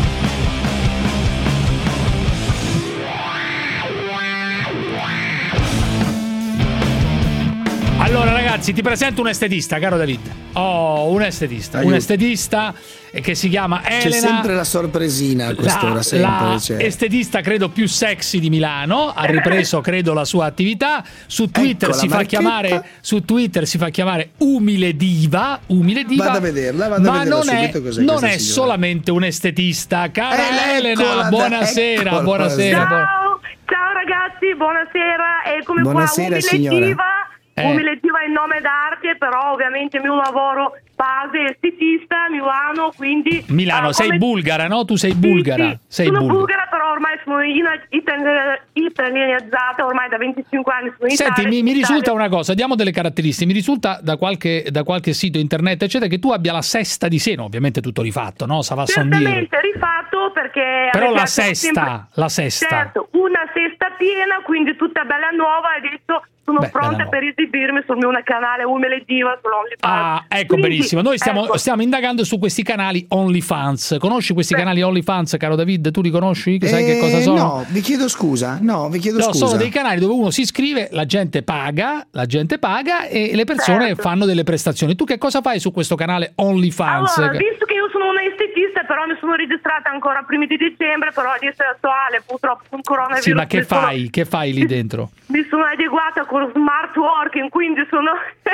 Allora ragazzi, ti presento un estetista, caro David. Oh, un estetista, Aiuto. un estetista che si chiama Elena. C'è sempre la sorpresina a quest'ora, la, sempre. La c'è. estetista credo più sexy di Milano, ha ripreso credo la sua attività. Su Twitter, ecco, si fa chiamare, su Twitter si fa chiamare Umile Diva, Umile Diva. Vado a vederla, vado ma a vederla non subito è, cos'è non è signora. solamente un estetista, cara eh, Elena, eccola, buonasera, eccola, buonasera. Ciao, ciao ragazzi, buonasera. Eccomi buonasera, qua, Umile signora. Diva. Eh. Umile Diva è il nome d'arte, però ovviamente il mio lavoro base è estetista, Milano, quindi... Milano, uh, sei come... bulgara, no? Tu sei bulgara. Sì, sì. Sei sono bulgara. bulgara, però ormai sono italianizzata, ormai da venticinque anni sono in Senti, Italia. mi, mi risulta una cosa, diamo delle caratteristiche, mi risulta da qualche, da qualche sito internet, eccetera, che tu abbia la sesta di seno, ovviamente tutto rifatto, no? Savasson dire. Certamente rifatto, video perché però la piace sesta, sempre... la sesta. Certo, una sesta piena, quindi tutta bella nuova, e adesso sono Beh, pronta per esibirmi sul mio canale Umile Diva sull'OnlyFans. Ah, ecco, Quindi, benissimo. Noi stiamo, ecco. stiamo indagando su questi canali OnlyFans. Conosci questi Beh. canali OnlyFans, caro David? Tu li conosci? Che sai Eh, che cosa sono? No, vi chiedo scusa. No, vi chiedo No, scusa. sono dei canali dove uno si iscrive, la gente paga, la gente paga e le persone Certo. fanno delle prestazioni. Tu che cosa fai su questo canale OnlyFans? Allora, visto che io sono una estetista, però mi sono registrata ancora a primi di dicembre, però adesso è attuale, purtroppo con coronavirus. Sì, ma che mi sono- fai? Che fai lì dentro? Mi sono adeguata con lo smart working, quindi sono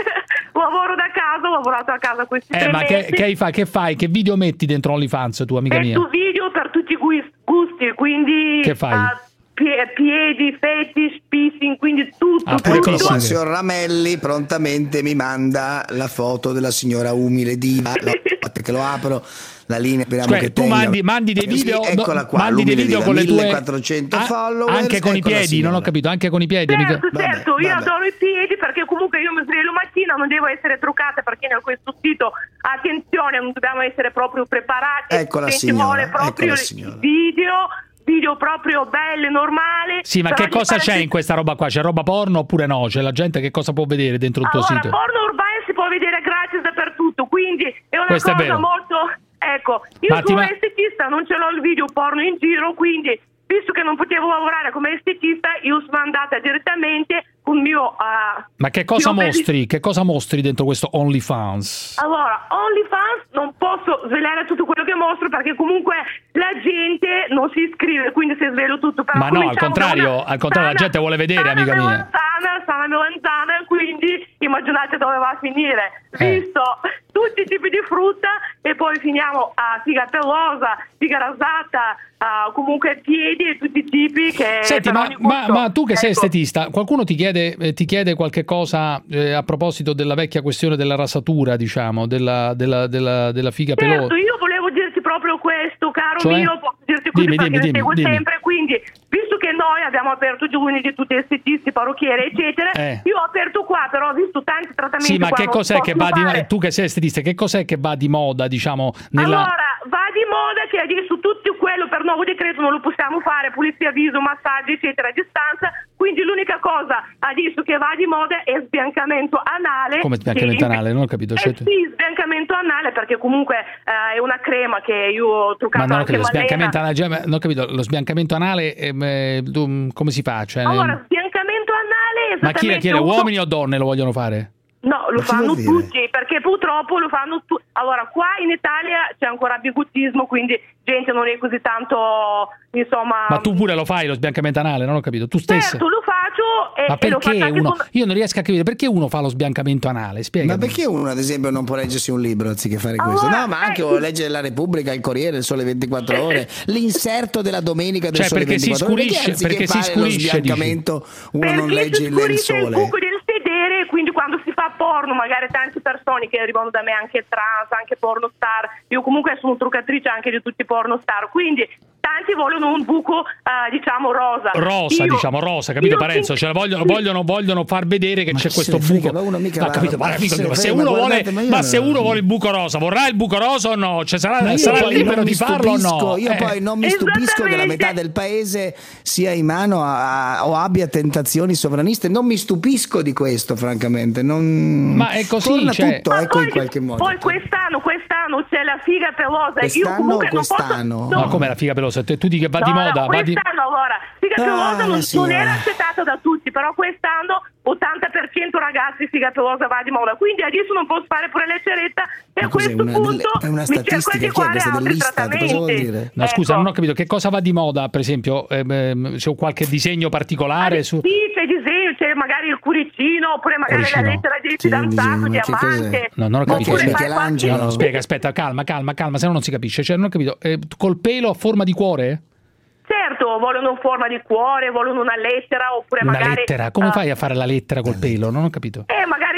lavoro da casa, ho lavorato a casa questi Eh, tre ma che, mesi. che, hai fa- che fai? Che video metti dentro OnlyFans, tu, amica mia? Metto video per tutti i guis- gusti, quindi Che fai? ah, pie- piedi, fetish, piercing, quindi tutto. Ah, pure Ecco così. qua, il signor Ramelli prontamente mi manda la foto della signora Umile Diva. Lo- aspetta che lo apro la linea, speriamo Cioè, che tu tenga. mandi, mandi dei Sì, video, eccola qua, mandi dei l'Umile video Diva, con le tue millequattrocento Ah, followers, anche con i ecco la piedi, non ho signora. capito, anche con i piedi, mica- Certo, Vabbè, certo, io vabbè. adoro i piedi perché comunque io mi sveglio mattina, non devo essere truccata perché in questo sito, attenzione, non dobbiamo essere proprio preparati. Eccola, se ci signora, vuole proprio eccola, signora. video, video proprio belli, normali. Sì, ma però che mi cosa pare c'è che- in questa roba qua? C'è roba porno oppure no? C'è la gente che cosa può vedere dentro il tuo Allora, sito? porno ormai si può vedere gratis dappertutto, quindi è una Questo è cosa vero. molto... Ecco, io Ma ti sono ma- estetista, non ce l'ho il video porno in giro, quindi visto che non potevo lavorare come estetista, io sono andata direttamente con il mio... ah, Ma che cosa mio mostri? Che cosa mostri dentro questo OnlyFans? Allora, OnlyFans non posso svelare tutto quello che mostro perché comunque la gente non si iscrive, quindi se svelo tutto. Però Ma no, al cominciamo da contrario, una al contrario, la sana- gente vuole vedere, sana amica mia. melanzana, sana melanzana, quindi immaginate dove va a finire. Eh. Visto tutti i tipi di frutta e poi finiamo a figa pelosa, figa rasata, a comunque piedi e tutti i tipi che... Senti, per ma, ogni ma- gusto. ma tu che sei Ecco. estetista, qualcuno ti chiede, eh, ti chiede qualche cosa eh, a proposito della vecchia questione della rasatura, diciamo, della, della, della, della figa pelosa? Certo, io volevo dirti proprio questo, caro Cioè? mio, posso dirti così Dimmi, perché dimmi, ne dimmi, seguo dimmi. sempre, quindi visto che noi abbiamo aperto giugno di tutti estetisti, parrucchiere, eccetera, Eh. io ho aperto qua, però ho visto tanti trattamenti Sì, ma qua, che non cos'è che posso va di fare. tu che sei estetista, che cos'è che va di moda, diciamo, nella Allora, va di moda che adesso tutto quello per nuovo decreto non lo possiamo fare, pulizia viso, massaggi, eccetera, a distanza, quindi l'unica cosa adesso che va di moda è sbiancamento anale. come sbiancamento che- anale, non ho capito. Eh cioè- sì, sbiancamento anale perché comunque eh, è una crema che io ho truccato Ma non ho anche capito, Malena. sbiancamento anale, cioè, non ho capito, lo sbiancamento anale ehm, eh, tu- come si fa? Cioè, Allora, sbiancamento anale è ma chi, esattamente chi è, un- uomini o donne lo vogliono fare? No, lo Ma che fanno vuol dire? tutti, perché purtroppo lo fanno tutti. Allora, qua in Italia c'è ancora bigottismo, quindi gente non è così tanto, insomma... Ma tu pure lo fai lo sbiancamento anale, non ho capito, tu stessa? Certo, lo faccio e, Ma e lo faccio perché anche uno? con... Io non riesco a capire perché uno fa lo sbiancamento anale, spiegami. Ma perché uno, ad esempio, non può leggersi un libro anziché fare questo? Allora, No, ma anche eh, vuole leggere la Repubblica, il Corriere, il Sole ventiquattro Ore, l'inserto della domenica del Cioè, Sole perché si ventiquattro Ore. scurisce- anziché perché si fare scurisce, lo sbiancamento uno non Perché legge si il scurisce il lenzuole. buco del sedere e quindi quando si fa porno, magari tante persone che arrivano da me, anche trans, anche porno star, io comunque sono truccatrice anche di tutti i porno star, quindi tanti vogliono un buco eh, diciamo rosa. Rosa, Io- diciamo rosa, capito io Parenzo? fin- Cioè, vogliono, sì. vogliono, vogliono far vedere che Ma c'è chi questo se ne frega, buco. ma uno mica No, va- capito, ma, ma chi amico, se ne ma se frega, uno ma vuole, guardate, ma io ma non- se uno vuole il buco rosa, vorrà il buco rosa o no? Cioè, sarà, Ma io sarà poi libero non di mi farlo o stupisco, no? Io Eh. poi non mi stupisco che la Esattamente. metà del paese sia in mano a, a- o abbia tentazioni sovraniste. Non mi stupisco di questo, francamente. Non... Ma è così, Torna cioè- tutto, Ma ecco, poi, in qualche modo. poi quest'anno, quest'anno c'è la figa pelosa. Io Quest'anno comunque o non posso- quest'anno? no. Ma com'è la figa pelosa? Te- Tu dici che va di No, no, moda? Va di... quest'anno allora, figa Ah, pelosa non, sì, non eh. era accettata da tutti, però quest'anno ottanta per cento ragazzi figa pelosa va di moda, quindi adesso non posso fare pure la ceretta e Ma a cos'è, questo una punto delle- è una mi cerco statistica, di chi è fare questa altri dell'Istat? Cosa vuol trattamenti. dire? No, scusa, Ecco. non ho capito che cosa va di moda, per esempio, ehm, ehm, c'è qualche disegno particolare su... Sì, c'è disegno, c'è magari il cuoricino, oppure magari Cuoricino. la lettera di Sì, fidanzato, disegno, ma che diamante. cos'è? No, non ho capito. Oppure Aspetta. fai Michelangelo. No, no, qualche- spiega, aspetta, calma, calma, calma, se no non si capisce. Cioè, non ho capito. Eh, col pelo a forma di cuore? Certo, vogliono in forma di cuore, vogliono una lettera, oppure Una magari... lettera? Come eh, fai a fare la lettera col pelo? Non ho capito. Eh, magari c'è varie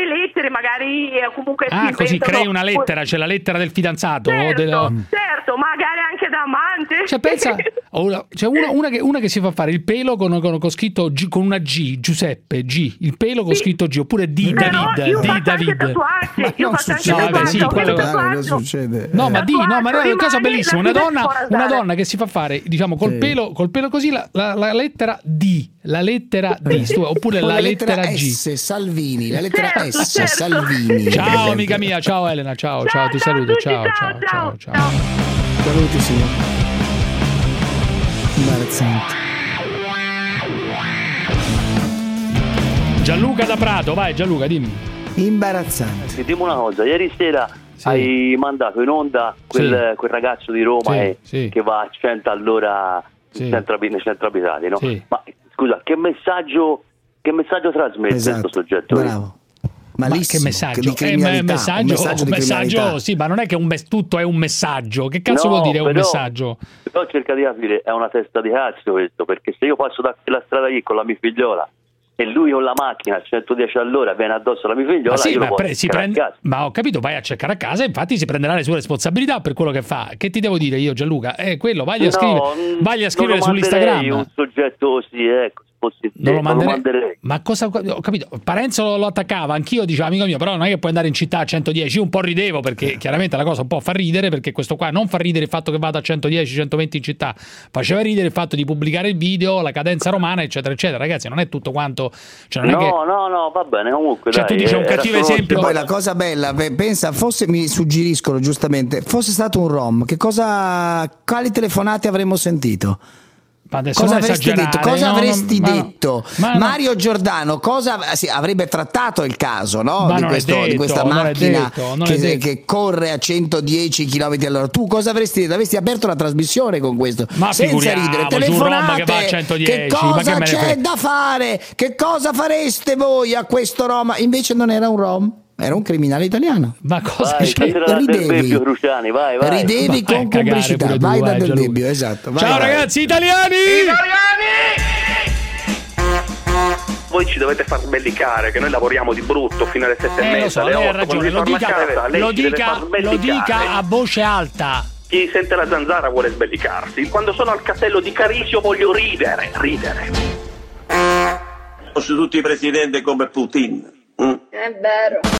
lettere, magari eh, comunque Ah, si così inventano- crei una lettera, c'è la lettera del fidanzato? o Certo, del- certo, magari anche da amante. Cioè, pensa, o una- c'è una, una, che, una che si fa fare il pelo con, con, con scritto G, con una G, Giuseppe, G, il pelo con scritto G, oppure D, Però David, io D, faccio anche David. tatuaggi, io faccio anche No, vabbè, tatuaggi, sì, ho quello- un tatuaggio. non succede. No, ma di, no, ma è una cosa rimane bellissima. la Una donna, finestra una nasale. donna che si fa fare, diciamo, col, pelo, col pelo così la, la, la lettera D, la lettera D, stu- oppure O la lettera G. S, Salvini, la lettera Certo, S, certo. Salvini. Ciao amica mia, ciao Elena, ciao, ciao, ti saluto, ciao, ciao, ciao, ciao. Saluti, signor. Imbarazzante. Gianluca da Prato, vai Gianluca, dimmi. Imbarazzante. Ti dico una cosa, ieri sera hai mandato in onda quel, Sì. quel ragazzo di Roma Sì, eh, sì. che va a cento all'ora Sì. in centro, nei centro abitati, no? Sì. Ma scusa, che messaggio, che messaggio trasmette Esatto, questo soggetto? bravo. Malissimo, Ma che messaggio? di Eh, ma- criminalità, messaggio, un messaggio di messaggio, criminalità. sì, ma non è che un mes- tutto è un messaggio. Che cazzo No, vuol dire un però- messaggio? Però cerca di capire, è una testa di cazzo questo, perché se io passo da quella strada lì con la mia figliola e lui con la macchina a centodieci all'ora viene addosso alla mia figliola, Ma sì, io lo ma, posso pre- si cercare a prende- casa. ma ho capito, vai a cercare a casa, infatti si prenderà le sue responsabilità per quello che fa. Che ti devo dire io, Gianluca? Eh, quello, vai a No, scrivere, mm, vai a scrivere non lo sull'Instagram. manderei un soggetto così, ecco, se fossi te, Non lo manderei. manderei. Ma cosa ho capito? Parenzo lo, lo attaccava, anch'io dicevo amico mio, però non è che puoi andare in città a centodieci. Io un po' ridevo perché chiaramente la cosa un po' fa ridere, perché questo qua non fa ridere il fatto che vada a centodieci centoventi in città, faceva ridere il fatto di pubblicare il video, la cadenza romana, eccetera, eccetera. Ragazzi, non è tutto quanto. Cioè, non No, è che. no, no, va bene, comunque Cioè, dai, tu dici un era cattivo solo- esempio. Poi la cosa bella, pe- pensa, fosse, mi suggeriscono giustamente, fosse stato un rom, che cosa, quali telefonate avremmo sentito? Ma adesso Cosa non avresti esagerare, detto? Cosa no, avresti no, ma- detto? ma no. Mario Giordano cosa sì, avrebbe trattato il caso, no? Ma Di, non è questo- di detto, questa non è macchina detto, non è che, detto. che corre a centodieci chilometri all'ora. Tu cosa avresti detto? Avresti aperto la trasmissione con questo? Ma senza figuriamoci, ridere, un rom telefonate. che va a centodieci, Che ma cosa che me ne c'è frega? da fare? Che cosa fareste voi a questo Roma? Invece non era un rom, era un criminale italiano. Ma cosa Vai, prendila da Del ridevi? Bebbio, Cruciani, vai, vai. Ridevi Vai a con cagare complicità. pure tu, Vai da vai, Del Gianluca. Bebbio, esatto. Vai, Ciao vai. ragazzi italiani! Voi ci dovete far sbellicare che noi lavoriamo di brutto fino alle sette e Eh, lo mezza, so, alle lei ha otto, quando ragione, vi lo torna a dica, casa, lei lo, ci deve dica, far lo sbellicare. dica a voce alta. Chi sente la zanzara vuole sbellicarsi. Quando sono al castello di Carisio voglio ridere, ridere. Sono tutti presidenti come Putin. È vero.